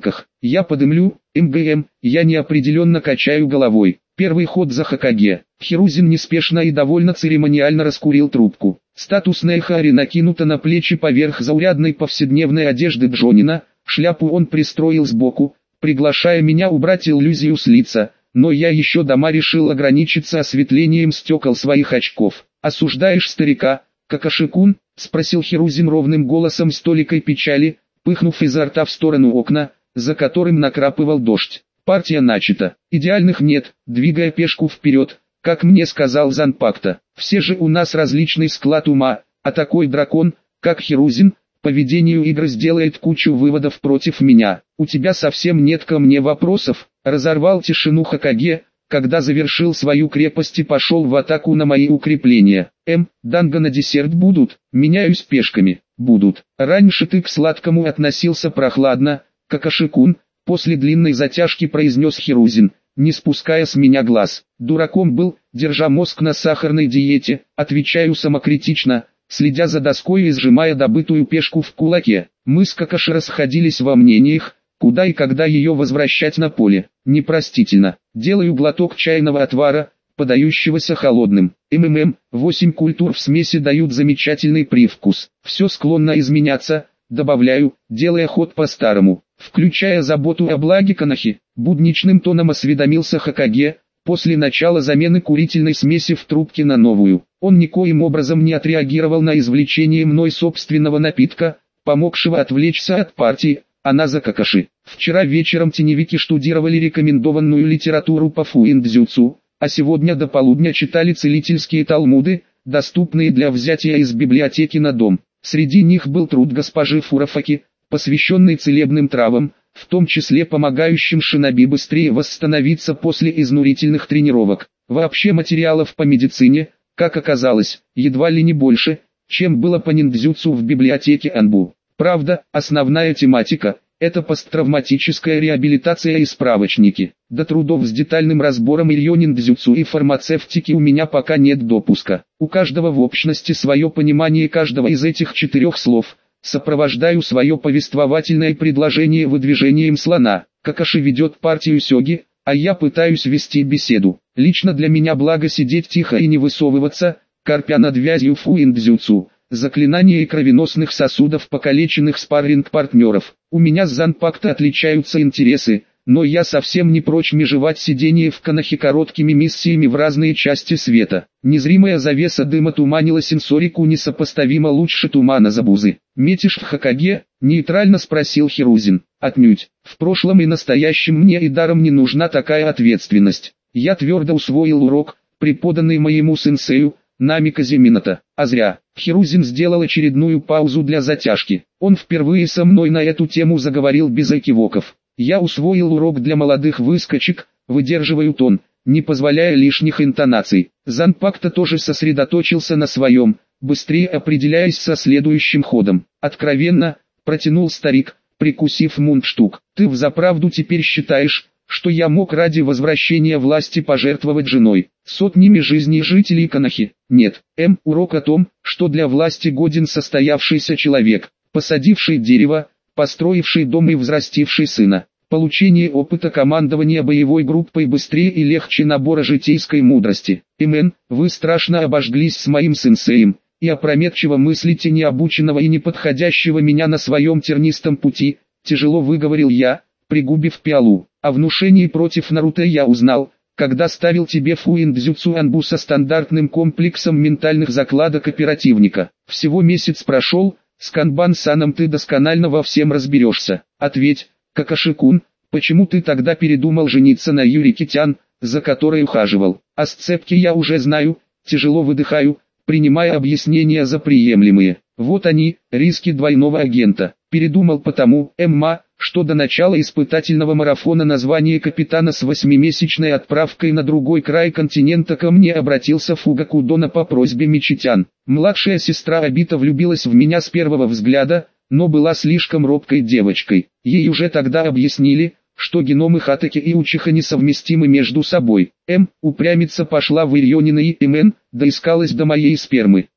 A: Я подымлю, МГМ, я неопределенно качаю головой. Первый ход за Хокаге. Хирузин неспешно и довольно церемониально раскурил трубку. Статусная хари накинута на плечи поверх заурядной повседневной одежды Джонина, шляпу он пристроил сбоку, приглашая меня убрать иллюзию с лица, но я еще дома решил ограничиться осветлением стекол своих очков. «Осуждаешь старика, Какаши-кун?» — спросил Хирузин ровным голосом с толикой печали, пыхнув изо рта в сторону окна, за которым накрапывал дождь. «Партия начата. Идеальных нет», двигая пешку вперед, как мне сказал Занпакта. «Все же у нас различный склад ума, а такой дракон, как Хирузин, по ведению игры сделает кучу выводов против меня. У тебя совсем нет ко мне вопросов?» Разорвал тишину Хокаге, когда завершил свою крепость и пошел в атаку на мои укрепления. «М, данго на десерт будут?» «Меняюсь пешками». «Будут. Раньше ты к сладкому относился прохладно, Какаши-кун», после длинной затяжки произнес Хирузин, не спуская с меня глаз. «Дураком был, держа мозг на сахарной диете», отвечаю самокритично, следя за доской и сжимая добытую пешку в кулаке. Мы с Какаши расходились во мнениях, куда и когда ее возвращать на поле. Непростительно. Делаю глоток чайного отвара, подающегося холодным. МММ, восемь культур в смеси дают замечательный привкус. Все склонно изменяться, добавляю, делая ход по-старому, включая заботу о благе Канахи. Будничным тоном осведомился Хокаге, после начала замены курительной смеси в трубке на новую. Он никоим образом не отреагировал на извлечение мной собственного напитка, помогшего отвлечься от партии. Она за Какаши. Вчера вечером теневики штудировали рекомендованную литературу по фуиндзюцу, а сегодня до полудня читали целительские талмуды, доступные для взятия из библиотеки на дом. Среди них был труд госпожи Фурафаки, посвященный целебным травам, в том числе помогающим шиноби быстрее восстановиться после изнурительных тренировок. Вообще материалов по медицине, как оказалось, едва ли не больше, чем было по ниндзюцу в библиотеке Анбу. Правда, основная тематика – это посттравматическая реабилитация и справочники. До трудов с детальным разбором ирьё ниндзюцу и фармацевтики у меня пока нет допуска. У каждого в общности свое понимание каждого из этих четырех слов. Сопровождаю свое повествовательное предложение выдвижением слона. Какаши ведет партию сёги, а я пытаюсь вести беседу. Лично для меня благо сидеть тихо и не высовываться, корпя над вязью фуиндзюцу. Заклинания и кровеносных сосудов покалеченных спарринг-партнеров. У меня с Занпакта отличаются интересы, но я совсем не прочь межевать сидение в Канахе короткими миссиями в разные части света. Незримая завеса дыма туманила сенсорику несопоставимо лучше тумана Забузы. «Метишь в Хокаге?» – нейтрально спросил Хирузин. «Отнюдь. В прошлом и настоящем мне и даром не нужна такая ответственность. Я твердо усвоил урок, преподанный моему сенсею, Намиказе Минато. А зря». Хирузин сделал очередную паузу для затяжки. Он впервые со мной на эту тему заговорил без экивоков. Я усвоил урок для молодых выскочек, выдерживаю тон, не позволяя лишних интонаций. Занпакта тоже сосредоточился на своем, быстрее определяясь со следующим ходом. «Откровенно», протянул старик, прикусив мундштук. «Ты взаправду теперь считаешь, что я мог ради возвращения власти пожертвовать женой, сотнями жизней жителей Канахи? Нет. М. Урок о том, что для власти годен состоявшийся человек, посадивший дерево, построивший дом и взрастивший сына. Получение опыта командования боевой группой быстрее и легче набора житейской мудрости. Имен, вы страшно обожглись с моим сенсеем, и опрометчиво мыслите необученного и неподходящего меня на своем тернистом пути», тяжело выговорил я, пригубив пиалу. «О внушении против Наруто я узнал, когда ставил тебе фуиндзюцу Анбу со стандартным комплексом ментальных закладок оперативника. Всего месяц прошел, с Канбан-саном ты досконально во всем разберешься. Ответь, Какаши-кун, почему ты тогда передумал жениться на Юрике-тян, за которой ухаживал? О сцепке я уже знаю», тяжело выдыхаю, принимая объяснения за приемлемые. «Вот они, риски двойного агента. Передумал потому, Эмма, что до начала испытательного марафона название капитана с восьмимесячной отправкой на другой край континента ко мне обратился Фугаку Дона по просьбе Мичитян. Младшая сестра Обита влюбилась в меня с первого взгляда, но была слишком робкой девочкой. Ей уже тогда объяснили, что геномы Хатаки и Учиха несовместимы между собой. М. Упрямица пошла в Ирьонина и Имен, доискалась до моей спермы.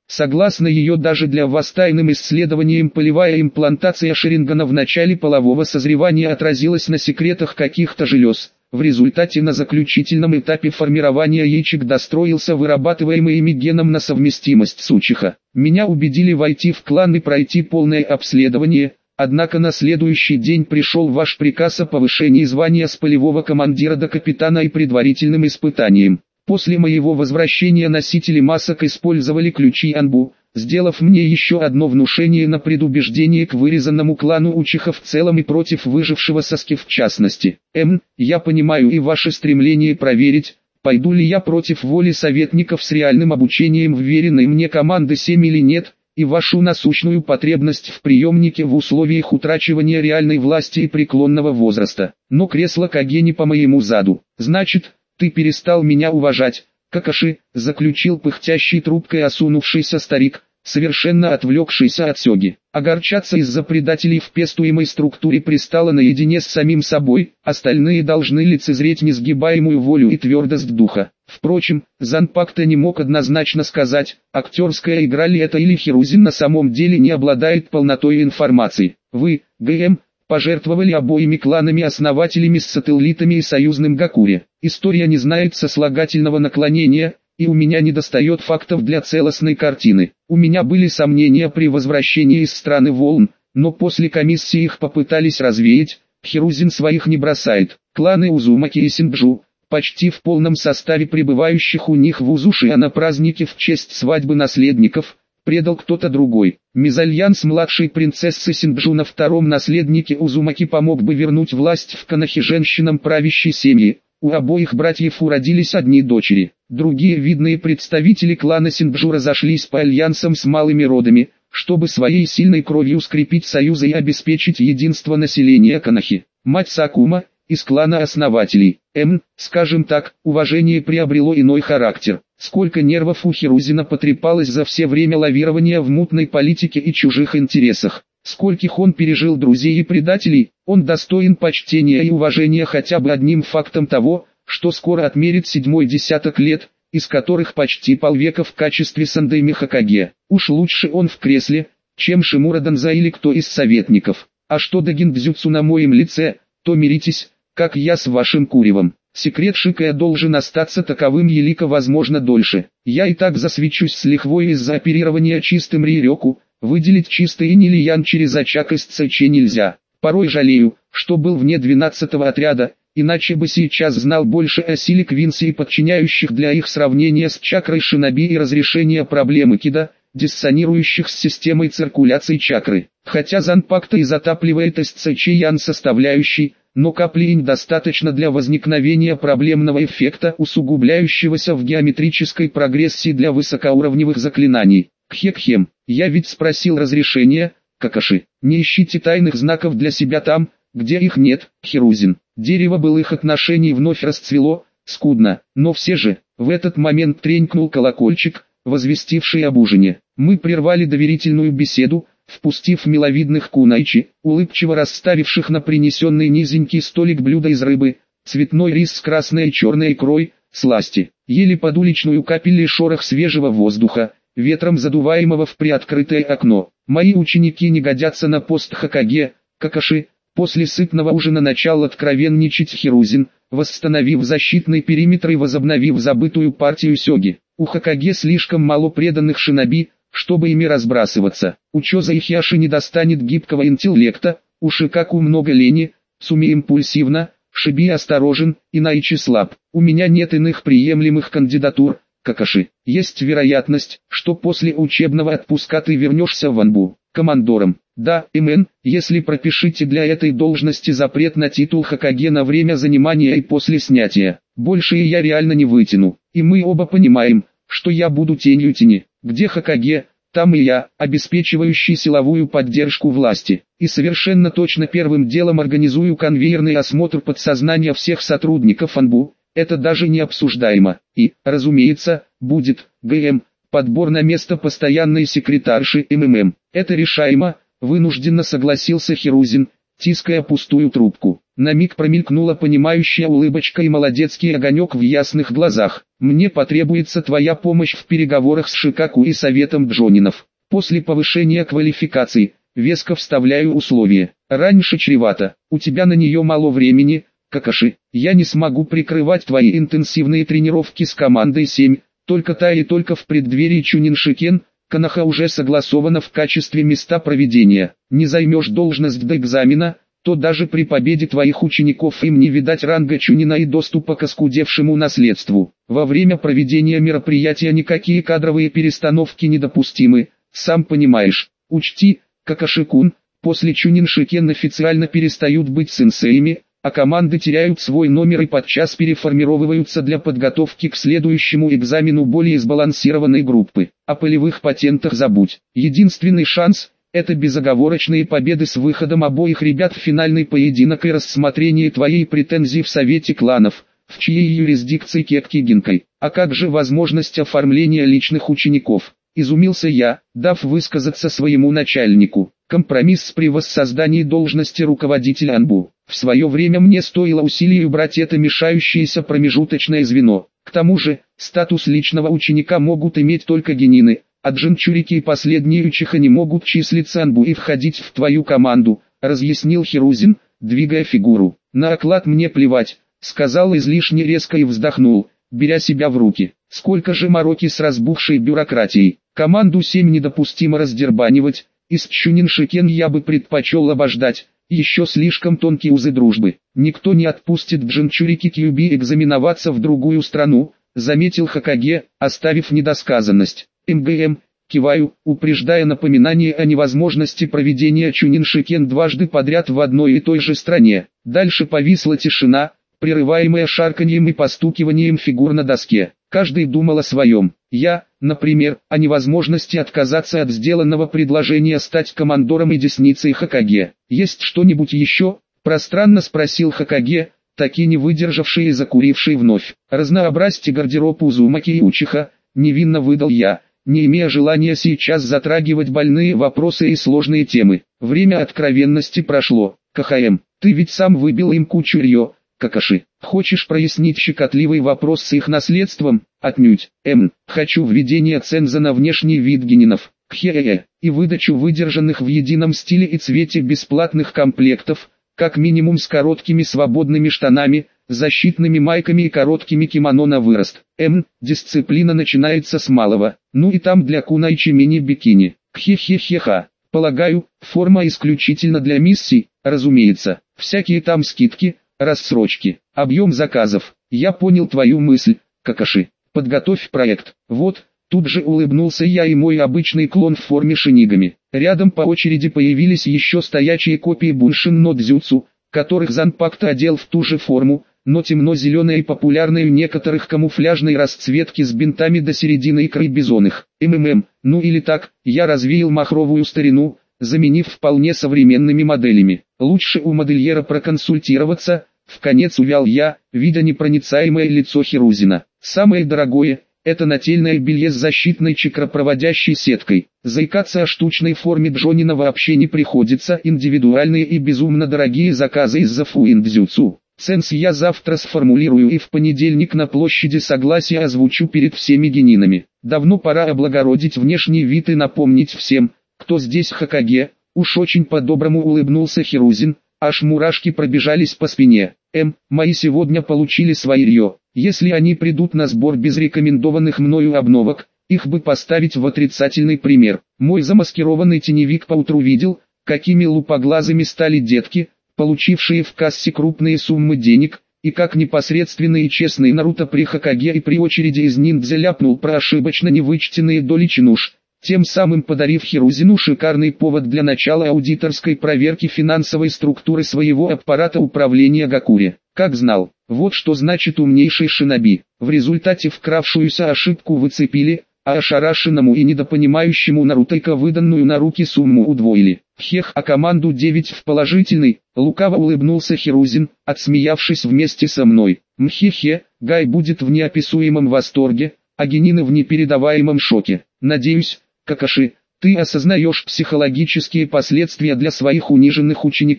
A: Согласно ее, даже для вас тайным исследованиям полевая имплантация Шерингана в начале полового созревания отразилась на секретах каких-то желез. В результате на заключительном этапе формирования яичек достроился вырабатываемый ими геном на совместимость с Учиха. Меня убедили войти в клан и пройти полное обследование, однако на следующий день пришел ваш приказ о повышении звания с полевого командира до капитана и предварительным испытанием. После моего возвращения носители масок использовали ключи Анбу, сделав мне еще одно внушение на предубеждение к вырезанному клану Учиха в целом и против выжившего Саски в частности. М, я понимаю и ваше стремление проверить, пойду ли я против воли советников с реальным обучением вверенной мне команды семь или нет, и вашу насущную потребность в приемнике в условиях утрачивания реальной власти и преклонного возраста. Но кресло Каге не по моему заду. Значит, ты перестал меня уважать, Какаши, заключил пыхтящий трубкой осунувшийся старик, совершенно отвлекшийся от сёги. Огорчаться из-за предателей в пестуемой структуре пристало наедине с самим собой, остальные должны лицезреть несгибаемую волю и твердость духа. Впрочем, Занпакта не мог однозначно сказать, актерская игра ли это или Хирузин на самом деле не обладает полнотой информации. Вы, ГМ, пожертвовали обоими кланами-основателями с сателлитами и союзным Гакуре. История не знает сослагательного наклонения, и у меня недостает фактов для целостной картины. У меня были сомнения при возвращении из страны волн, но после комиссии их попытались развеять. Хирузин своих не бросает. Кланы Узумаки и Синджу, почти в полном составе пребывающих у них в Узуши, а на празднике в честь свадьбы наследников, предал кто-то другой. Мезальянс младшей принцессы Синджу на втором наследнике Узумаки помог бы вернуть власть в Канахи женщинам правящей семьи. У обоих братьев уродились одни дочери. Другие видные представители клана Синджу разошлись по альянсам с малыми родами, чтобы своей сильной кровью скрепить союзы и обеспечить единство населения Канахи. Мать Сакума, из клана основателей, М, скажем так, уважение приобрело иной характер. Сколько нервов у Хирузина потрепалось за все время лавирования в мутной политике и чужих интересах. Скольких он пережил друзей и предателей, он достоин почтения и уважения хотя бы одним фактом того, что скоро отмерит седьмой десяток лет, из которых почти полвека в качестве Сандайме Хокаге. Уж лучше он в кресле, чем Шимура Данза или кто из советников. А что до гиндзюцу на моем лице, то миритесь, как я с вашим куревом. Секрет Шикая должен остаться таковым елико возможно дольше. Я и так засвечусь с лихвой из-за оперирования чистым Рирёку. Выделить чистый Нилиян через очаг из Цэчи нельзя. Порой жалею, что был вне двенадцатого отряда, иначе бы сейчас знал больше о силе Квинси и подчиняющих для их сравнения с чакрой шиноби и разрешения проблемы кида, диссонирующих с системой циркуляции чакры. Хотя Занпакта и затапливает из Цэчи Ян составляющий, но капли инь достаточно для возникновения проблемного эффекта, усугубляющегося в геометрической прогрессии для высокоуровневых заклинаний. Кхекхем, я ведь спросил разрешения, Какаши, не ищите тайных знаков для себя там, где их нет, Хирузин. Дерево былых отношений вновь расцвело, скудно, но все же, в этот момент тренькнул колокольчик, возвестивший об ужине. Мы прервали доверительную беседу, впустив миловидных кунайчи, улыбчиво расставивших на принесенный низенький столик блюда из рыбы, цветной рис с красной и черной икрой, сласти, ели под уличную капель и шорох свежего воздуха, ветром задуваемого в приоткрытое окно. Мои ученики не годятся на пост Хокаге, Какаши. После сытного ужина начал откровенничать Хирузин, восстановив защитный периметр и возобновив забытую партию сёги. У Хокаге слишком мало преданных шиноби, чтобы ими разбрасываться. У Чоза и Хиаши не достанет гибкого интеллекта, у Шикаку много лени, Суми импульсивна, Шиби осторожен, Инайчи слаб. У меня нет иных приемлемых кандидатур, Какаши. Есть вероятность, что после учебного отпуска ты вернешься в Анбу, командором. Да, Имен, если пропишите для этой должности запрет на титул Хокаге на время занимания и после снятия. Больше и я реально не вытяну. И мы оба понимаем, что я буду тенью тени. Где Хокаге, там и я, обеспечивающий силовую поддержку власти. И совершенно точно первым делом организую конвейерный осмотр подсознания всех сотрудников Анбу. Это даже не обсуждаемо. И, разумеется, будет, ГМ, подбор на место постоянной секретарши МММ. Это решаемо, вынужденно согласился Хирузин, тиская пустую трубку. На миг промелькнула понимающая улыбочка и молодецкий огонек в ясных глазах. Мне потребуется твоя помощь в переговорах с Шикаку и советом Джонинов. После повышения квалификации, веско вставляю условие. Раньше чревато, у тебя на нее мало времени, Какаши. Я не смогу прикрывать твои интенсивные тренировки с командой семь, только та и только в преддверии Чуниншикен. Канаха уже согласована в качестве места проведения. Не займешь должность до экзамена, то даже при победе твоих учеников им не видать ранга Чунина и доступа к оскудевшему наследству. Во время проведения мероприятия никакие кадровые перестановки недопустимы, сам понимаешь. Учти, Какаши-кун, после Чуниншикен официально перестают быть сенсеями, а команды теряют свой номер и подчас переформировываются для подготовки к следующему экзамену более сбалансированной группы. О полевых патентах забудь. Единственный шанс – это безоговорочные победы с выходом обоих ребят в финальный поединок и рассмотрение твоей претензии в Совете кланов, в чьей юрисдикции Кекки Гинкай. А как же возможность оформления личных учеников? Изумился я, дав высказаться своему начальнику. Компромисс при воссоздании должности руководителя Анбу. В свое время мне стоило усилий убрать это мешающееся промежуточное звено. К тому же, статус личного ученика могут иметь только генины, а джинчурики и последние учиха не могут числиться Анбу и входить в твою команду, разъяснил Хирузин, двигая фигуру. На оклад мне плевать, сказал излишне резко и вздохнул, беря себя в руки. Сколько же мороки с разбухшей бюрократией. Команду семь недопустимо раздербанивать, из Чуниншикен я бы предпочел обождать, еще слишком тонкие узы дружбы. Никто не отпустит Джинчурики Кьюби экзаменоваться в другую страну, заметил Хокаге, оставив недосказанность. МГМ, киваю, упреждая напоминание о невозможности проведения Чуниншикен дважды подряд в одной и той же стране. Дальше повисла тишина, прерываемая шарканьем и постукиванием фигур на доске. Каждый думал о своем. Я, например, о невозможности отказаться от сделанного предложения стать командором и десницей Хокаге. «Есть что-нибудь еще?» – пространно спросил Хокаге, таки не выдержавший и закуривший вновь. «Разнообразьте гардероб Узумаки и Учиха», – невинно выдал я, не имея желания сейчас затрагивать больные вопросы и сложные темы. Время откровенности прошло. КХМ, ты ведь сам выбил им кучу рьё. Какаши, хочешь прояснить щекотливый вопрос с их наследством? Отнюдь. М. Хочу введение ценза на внешний вид генинов. Кхе-э. И выдачу выдержанных в едином стиле и цвете бесплатных комплектов, как минимум с короткими свободными штанами, защитными майками и короткими кимоно на вырост. М. Дисциплина начинается с малого. Ну и там для кунайчи мини-бикини. Кхе-хе-хе-ха. Полагаю, форма исключительно для миссий, разумеется. Всякие там скидки, рассрочки, объем заказов. Я понял твою мысль, Какаши. Подготовь проект. Вот, тут же улыбнулся я и мой обычный клон в форме шинигами. Рядом по очереди появились еще стоячие копии Буншин но Дзюцу, которых Занпакта одел в ту же форму, но темно-зеленой и популярной у некоторых камуфляжной расцветки с бинтами до середины икры бизонных. МММ, ну или так, я развеял махровую старину, заменив вполне современными моделями. Лучше у модельера проконсультироваться, вконец увял я, видя непроницаемое лицо Хирузина. Самое дорогое – это нательное белье с защитной чакропроводящей сеткой. Заикаться о штучной форме Джонина вообще не приходится, индивидуальные и безумно дорогие заказы из-за фуиндзюцу. Ценс я завтра сформулирую и в понедельник на площади Согласия озвучу перед всеми генинами. Давно пора облагородить внешний вид и напомнить всем, кто здесь Хокаге. Уж очень по-доброму улыбнулся Хирузин, аж мурашки пробежались по спине. М, мои сегодня получили свои рьё. Если они придут на сбор без рекомендованных мною обновок, их бы поставить в отрицательный пример. Мой замаскированный теневик поутру видел, какими лупоглазыми стали детки, получившие в кассе крупные суммы денег, и как непосредственный и честный Наруто при Хокаге и при очереди из ниндзя ляпнул про ошибочно невычтенные доли чинуш, тем самым подарив Хирузину шикарный повод для начала аудиторской проверки финансовой структуры своего аппарата управления Гакури. Как знал, вот что значит умнейший шиноби. В результате вкравшуюся ошибку выцепили, а ошарашенному и недопонимающему Нарутайка выданную на руки сумму удвоили. Хех, а команду девять в положительный, лукаво улыбнулся Хирузин, отсмеявшись вместе со мной. Мхе-хе, Гай будет в неописуемом восторге, а генины в непередаваемом шоке. Надеюсь, Какаши, ты осознаешь психологические последствия для своих униженных учеников?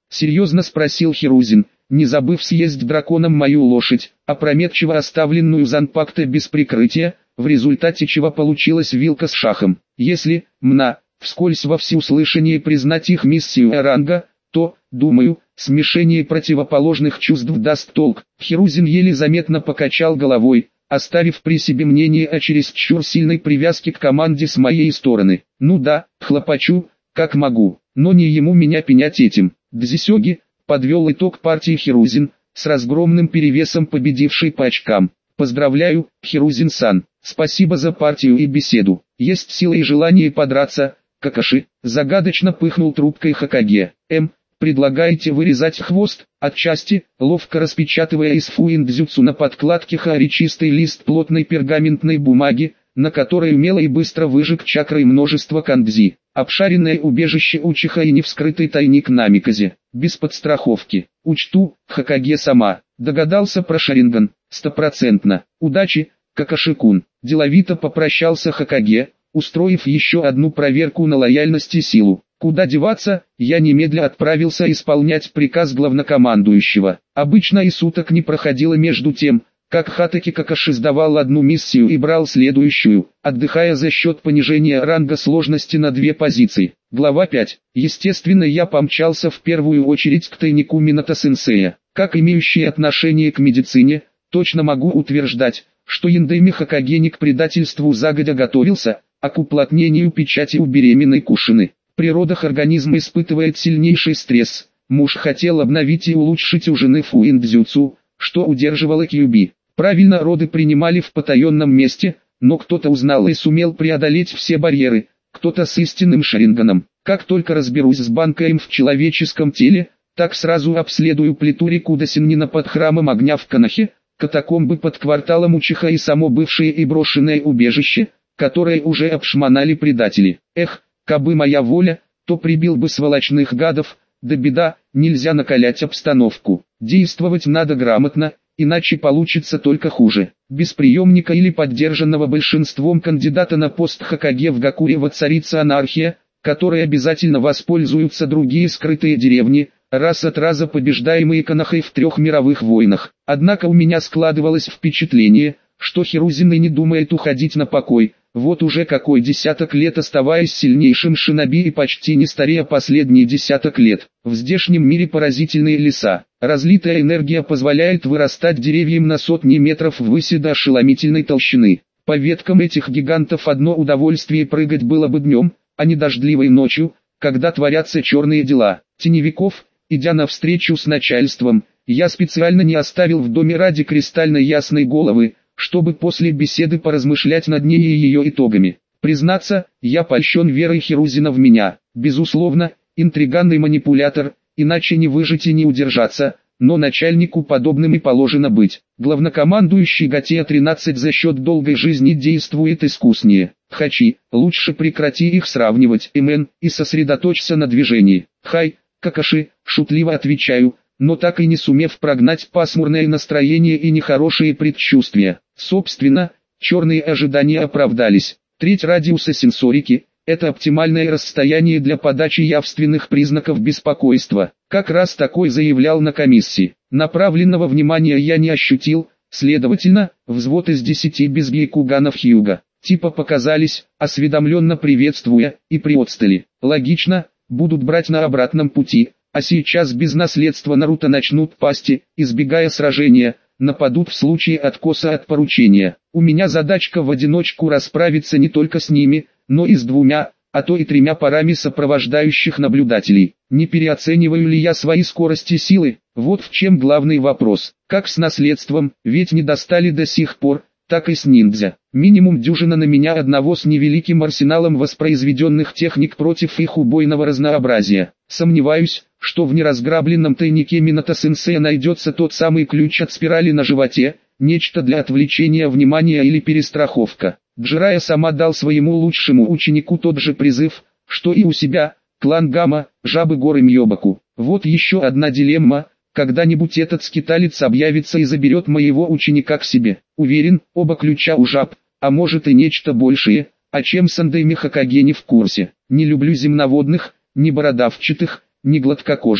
A: Серьезно спросил Хирузин, не забыв съесть драконом мою лошадь, опрометчиво оставленную Занпакта без прикрытия, в результате чего получилась вилка с шахом. Если, мна, вскользь во всеуслышание признать их миссию Эранга, то, думаю, смешение противоположных чувств даст толк. Хирузин еле заметно покачал головой, оставив при себе мнение о чересчур сильной привязке к команде с моей стороны. Ну да, хлопочу, как могу, но не ему меня пенять этим. Дзисёги, подвел итог партии Хирузин, с разгромным перевесом победивший по очкам. Поздравляю, Хирузин-сан, спасибо за партию и беседу. Есть сила и желание подраться, Какаши, загадочно пыхнул трубкой Хокаге. М, предлагаете вырезать хвост? Отчасти, ловко распечатывая из фуиндзюцу на подкладке Хари чистый лист плотной пергаментной бумаги, на которой умело и быстро выжег чакрой множество кандзи. Обшаренное убежище Учиха и невскрытый тайник Намиказе. Без подстраховки. Учту, Хокаге сама. Догадался про Шаринган. Стопроцентно. Удачи, Какаши-кун. Деловито попрощался Хокаге, устроив еще одну проверку на лояльность и силу. Куда деваться, я немедля отправился исполнять приказ главнокомандующего. Обычно и суток не проходило между тем, как Хатаки Какаши сдавал одну миссию и брал следующую, отдыхая за счет понижения ранга сложности на две позиции. Глава пять. Естественно, я помчался в первую очередь к тайнику Минато-сенсея. Как имеющий отношение к медицине, точно могу утверждать, что Яндайми Хокаге не к предательству загодя готовился, а к уплотнению печати у беременной Кушины. В природах организм испытывает сильнейший стресс. Муж хотел обновить и улучшить у жены фуиндзюцу, что удерживало Кьюби. Правильно, роды принимали в потаенном месте, но кто-то узнал и сумел преодолеть все барьеры, кто-то с истинным шаринганом. Как только разберусь с банкаем в человеческом теле, так сразу обследую плиту Рикуда Синнина под храмом огня в Канахе, катакомбы под кварталом Учиха и само бывшее и брошенное убежище, которое уже обшмонали предатели. Эх, кабы моя воля, то прибил бы сволочных гадов, да беда, нельзя накалять обстановку. Действовать надо грамотно, иначе получится только хуже. Без приемника или поддержанного большинством кандидата на пост Хокаге в Гакуре воцарится анархия, которой обязательно воспользуются другие скрытые деревни, раз от раза побеждаемые Канахой в трех мировых войнах. Однако у меня складывалось впечатление, что Хирузин и не думает уходить на покой, вот уже какой десяток лет оставаясь сильнейшим шиноби и почти не старея последние десяток лет. В здешнем мире поразительные леса. Разлитая энергия позволяет вырастать деревьям на сотни метров ввысь до ошеломительной толщины. По веткам этих гигантов одно удовольствие прыгать было бы днем, а не дождливой ночью, когда творятся черные дела. Теневиков, идя навстречу с начальством, я специально не оставил в доме ради кристально ясной головы, чтобы после беседы поразмышлять над ней и ее итогами. Признаться, я польщен верой Хирузина в меня. Безусловно, интриган и манипулятор, иначе не выжить и не удержаться, но начальнику подобным и положено быть. Главнокомандующий Гатея тринадцать за счет долгой жизни действует искуснее. Хачи, лучше прекрати их сравнивать, Эмен, и сосредоточься на движении. Хай, Какаши, шутливо отвечаю, но так и не сумев прогнать пасмурное настроение и нехорошие предчувствия. Собственно, черные ожидания оправдались. Треть радиуса сенсорики – это оптимальное расстояние для подачи явственных признаков беспокойства. Как раз такой заявлял на комиссии. Направленного внимания я не ощутил, следовательно, взвод из десяти без гейкуганов Хьюга. Типа показались, осведомленно приветствуя, и приотстали. Логично, будут брать на обратном пути, а сейчас без наследства Наруто начнут пасти, избегая сражения, нападут в случае откоса от поручения. У меня задачка в одиночку расправиться не только с ними, но и с двумя, а то и тремя парами сопровождающих наблюдателей. Не переоцениваю ли я свои скорости силы? Вот в чем главный вопрос. Как с наследством, ведь не достали до сих пор, так и с ниндзя. Минимум дюжина на меня одного с невеликим арсеналом воспроизведенных техник против их убойного разнообразия. Сомневаюсь, что в неразграбленном тайнике Минато-сенсея найдется тот самый ключ от спирали на животе, нечто для отвлечения внимания или перестраховка. Джирайя сама дал своему лучшему ученику тот же призыв, что и у себя, клан Гамма, жабы горы Мьёбаку. Вот еще одна дилемма. Когда-нибудь этот скиталец объявится и заберет моего ученика к себе. Уверен, оба ключа у жаб, а может и нечто большее, о чем Сандайми Хокаге не в курсе. Не люблю земноводных, ни бородавчатых, ни гладкокожих.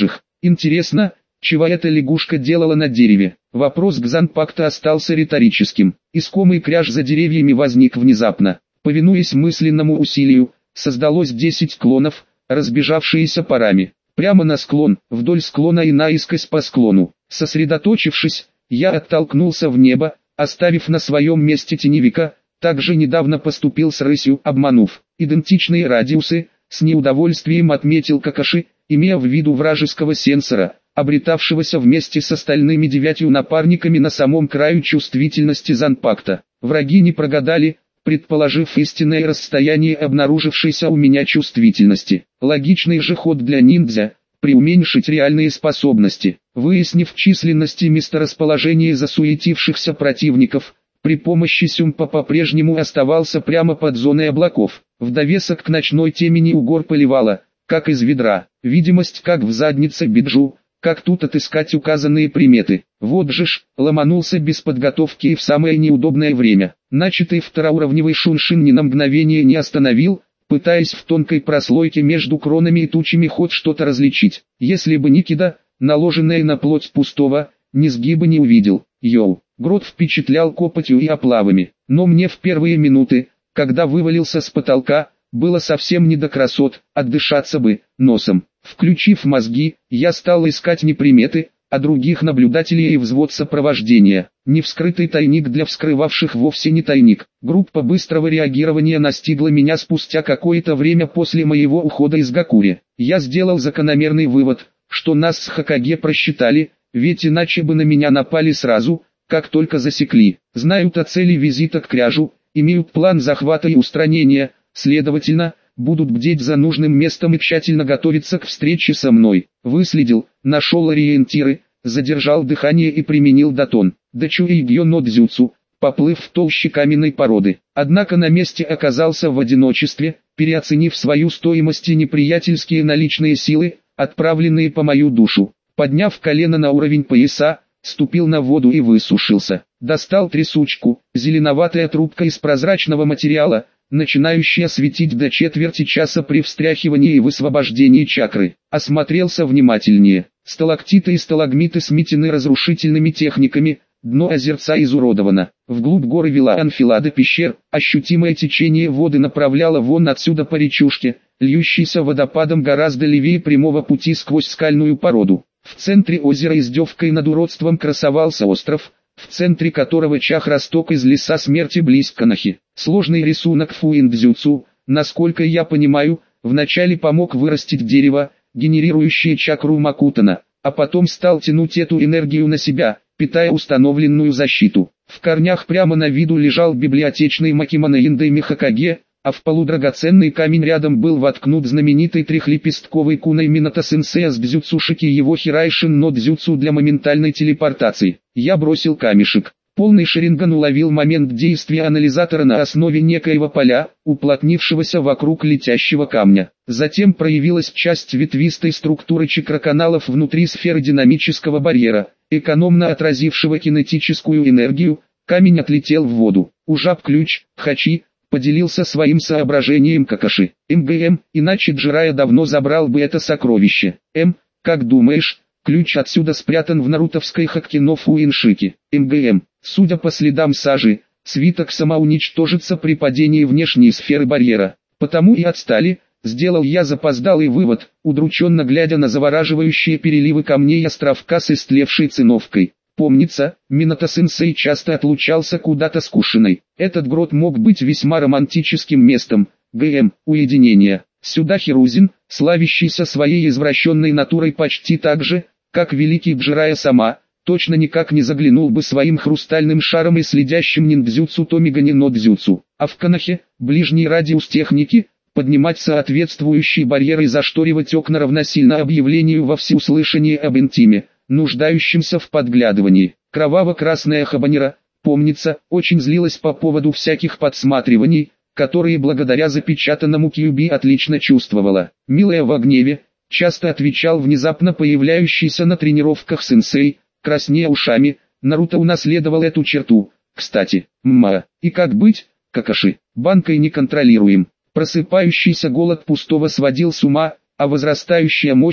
A: Интересно, чего эта лягушка делала на дереве? Вопрос к Занпакта остался риторическим. Искомый кряж за деревьями возник внезапно. Повинуясь мысленному усилию, создалось десять клонов, разбежавшиеся парами. Прямо на склон, вдоль склона и наискось по склону. Сосредоточившись, я оттолкнулся в небо, оставив на своем месте теневика. Также недавно поступил с рысью, обманув идентичные радиусы, с неудовольствием отметил Какаши, имея в виду вражеского сенсора, обретавшегося вместе с остальными девятью напарниками на самом краю чувствительности Занпакта. Враги не прогадали, предположив истинное расстояние обнаружившейся у меня чувствительности. Логичный же ход для ниндзя – преуменьшить реальные способности. Выяснив численность и месторасположение засуетившихся противников, при помощи Сюмпа по-прежнему оставался прямо под зоной облаков. В довесок к ночной темени у гор поливало, как из ведра. Видимость как в заднице биджу, как тут отыскать указанные приметы. Вот же ж, ломанулся без подготовки и в самое неудобное время. Начатый второуровневый шуншин ни на мгновение не остановил, пытаясь в тонкой прослойке между кронами и тучами хоть что-то различить. Если бы Никида, наложенная на плоть пустого, ни сгиба не увидел. Йоу. Грот впечатлял копотью и оплавами, но мне в первые минуты, когда вывалился с потолка, было совсем не до красот, отдышаться бы, носом. Включив мозги, я стал искать не приметы, а других наблюдателей и взвод сопровождения. Невскрытый тайник для вскрывавших вовсе не тайник. Группа быстрого реагирования настигла меня спустя какое-то время после моего ухода из Гакури. Я сделал закономерный вывод, что нас с Хокаге просчитали, ведь иначе бы на меня напали сразу, как только засекли. Знают о цели визита к кряжу, имеют план захвата и устранения, следовательно, будут бдеть за нужным местом и тщательно готовиться к встрече со мной. Выследил, нашел ориентиры, задержал дыхание и применил датон. Дачуэйгё но дзюцу, поплыв в толще каменной породы. Однако на месте оказался в одиночестве, переоценив свою стоимость и неприятельские наличные силы, отправленные по мою душу. Подняв колено на уровень пояса, ступил на воду и высушился. Достал трясучку, зеленоватая трубка из прозрачного материала, начинающая светить до четверти часа при встряхивании и высвобождении чакры. Осмотрелся внимательнее. Сталактиты и сталагмиты сметены разрушительными техниками, дно озерца изуродовано. Вглубь горы вела анфилада пещер, ощутимое течение воды направляло вон отсюда по речушке, льющейся водопадом гораздо левее прямого пути сквозь скальную породу. В центре озера издевкой над уродством красовался остров, в центре которого чах росток из леса смерти близ Канахи. Сложный рисунок фуиндзюцу, насколько я понимаю, вначале помог вырастить дерево, генерирующее чакру Макутана, а потом стал тянуть эту энергию на себя, питая установленную защиту. В корнях прямо на виду лежал библиотечный макимана Индайми Хокаге, а в полудрагоценный камень рядом был воткнут знаменитый трехлепестковый кунай Минато-сенсея с дзюцушики его Хирайшин но дзюцу для моментальной телепортации. Я бросил камешек. Полный Шаринган уловил момент действия анализатора на основе некоего поля, уплотнившегося вокруг летящего камня. Затем проявилась часть ветвистой структуры чакроканалов внутри сферы динамического барьера, экономно отразившего кинетическую энергию. Камень отлетел в воду. Ужаб ключ, хачи, поделился своим соображением Какаши. МГМ, иначе Джирая давно забрал бы это сокровище. М, как думаешь, ключ отсюда спрятан в нарутовской Хоккино Фуиншики? МГМ, судя по следам сажи, свиток самоуничтожится при падении внешней сферы барьера. Потому и отстали, сделал я запоздалый вывод, удрученно глядя на завораживающие переливы камней островка с истлевшей циновкой. Помнится, Минато-сенсей часто отлучался куда-то скушенной. Этот грот мог быть весьма романтическим местом, ГМ, уединения. Сюда Хирузин, славящийся своей извращенной натурой почти так же, как великий Джирая сама, точно никак не заглянул бы своим хрустальным шаром и следящим ниндзюцу Томигани но дзюцу. А в Канахе, ближний радиус техники, поднимать соответствующий барьер и зашторивать окна равносильно объявлению во всеуслышание об интиме, нуждающимся в подглядывании. Кроваво-красная хабанера, помнится, очень злилась по поводу всяких подсматриваний, которые благодаря запечатанному Кьюби отлично чувствовала. Милая в гневе, часто отвечал внезапно появляющийся на тренировках сенсей, краснея ушами. Наруто унаследовал эту черту. Кстати, мма, и как быть, Какаши, банкой не контролируем. Просыпающийся голод пустого сводил с ума, а возрастающая мощь,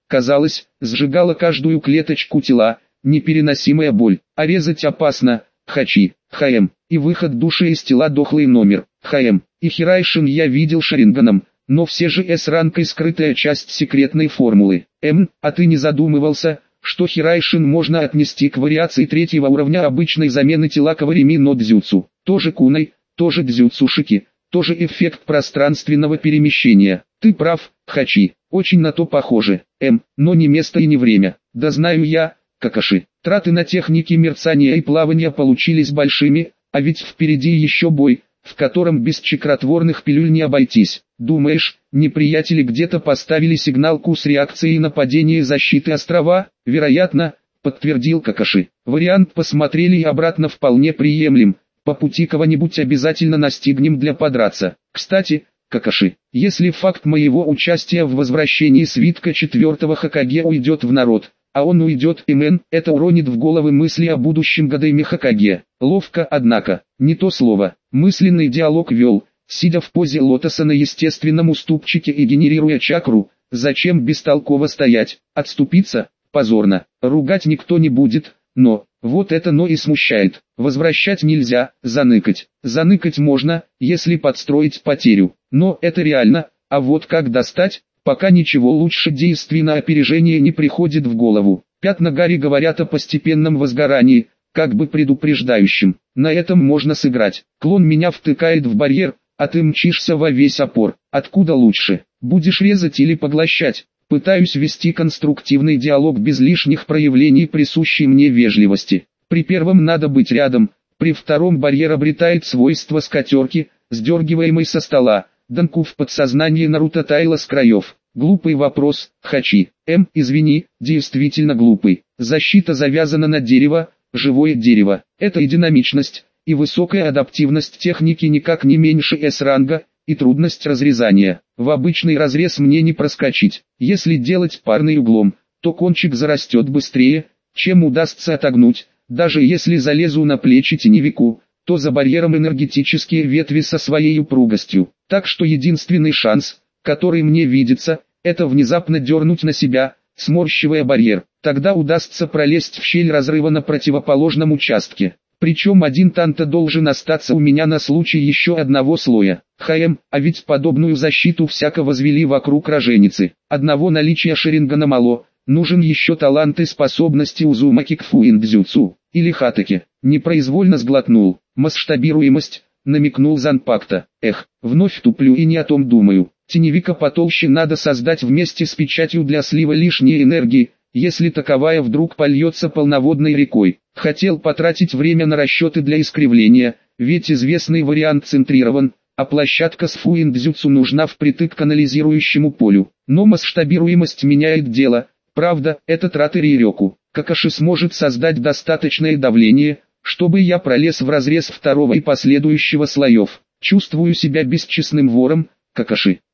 A: казалось, сжигала каждую клеточку тела, непереносимая боль. А резать опасно, Хачи, ХМ, и выход души из тела дохлый номер, ХМ, и Хирайшин я видел Шаринганом, но все же С-ранкой скрытая часть секретной формулы. М, а ты не задумывался, что Хирайшин можно отнести к вариации третьего уровня обычной замены тела Каварими но дзюцу, тоже куной, тоже дзюцушики, тоже эффект пространственного перемещения. Ты прав, Хачи, очень на то похоже, М, но не место и не время. Да знаю я, Какаши, траты на техники мерцания и плавания получились большими, а ведь впереди еще бой, в котором без чакротворных пилюль не обойтись. Думаешь, неприятели где-то поставили сигналку с реакцией на падение защиты острова? Вероятно, подтвердил Какаши. Вариант посмотрели и обратно вполне приемлем. По пути кого-нибудь обязательно настигнем для подраться. Кстати, Какаши, если факт моего участия в возвращении свитка четвертого Хокаге уйдет в народ, а он уйдет, имен, это уронит в головы мысли о будущем Годайме Хокаге. Ловко, однако, не то слово. Мысленный диалог вел, сидя в позе лотоса на естественном уступчике и генерируя чакру. Зачем бестолково стоять, отступиться, позорно, ругать никто не будет, но, вот это но и смущает. Возвращать нельзя, заныкать. Заныкать можно, если подстроить потерю, но это реально, а вот как достать? Пока ничего лучше действий на опережение не приходит в голову. Пятна гари говорят о постепенном возгорании, как бы предупреждающим. На этом можно сыграть. Клон меня втыкает в барьер, а ты мчишься во весь опор. Откуда лучше? Будешь резать или поглощать? Пытаюсь вести конструктивный диалог без лишних проявлений присущей мне вежливости. При первом надо быть рядом, при втором барьер обретает свойства скатерки, сдергиваемой со стола. Данку в подсознании Наруто таяло с краев. Глупый вопрос, Хачи. М, извини, действительно глупый. Защита завязана на дерево, живое дерево. Это и динамичность, и высокая адаптивность техники никак не меньше С-ранга, и трудность разрезания. В обычный разрез мне не проскочить. Если делать парный углом, то кончик зарастет быстрее, чем удастся отогнуть. Даже если залезу на плечи теневику, то за барьером энергетические ветви со своей упругостью. Так что единственный шанс, который мне видится, это внезапно дернуть на себя, сморщивая барьер. Тогда удастся пролезть в щель разрыва на противоположном участке. Причем один танто должен остаться у меня на случай еще одного слоя. ХМ, а ведь подобную защиту всяко возвели вокруг роженицы. Одного наличия Шарингана мало, нужен еще талант и способности Узумаки к фуиндзюцу, или хатаки. Непроизвольно сглотнул. Масштабируемость, намекнул Занпакта. Эх, вновь туплю и не о том думаю. Теневика потолще надо создать вместе с печатью для слива лишней энергии, если таковая вдруг польется полноводной рекой. Хотел потратить время на расчеты для искривления, ведь известный вариант центрирован, а площадка с фуиндзюцу нужна впритык к анализирующему полю. Но масштабируемость меняет дело, правда, это траты Рирёку. Какаши сможет создать достаточное давление, чтобы я пролез в разрез второго и последующего слоев. Чувствую себя бесчестным вором, Какаши.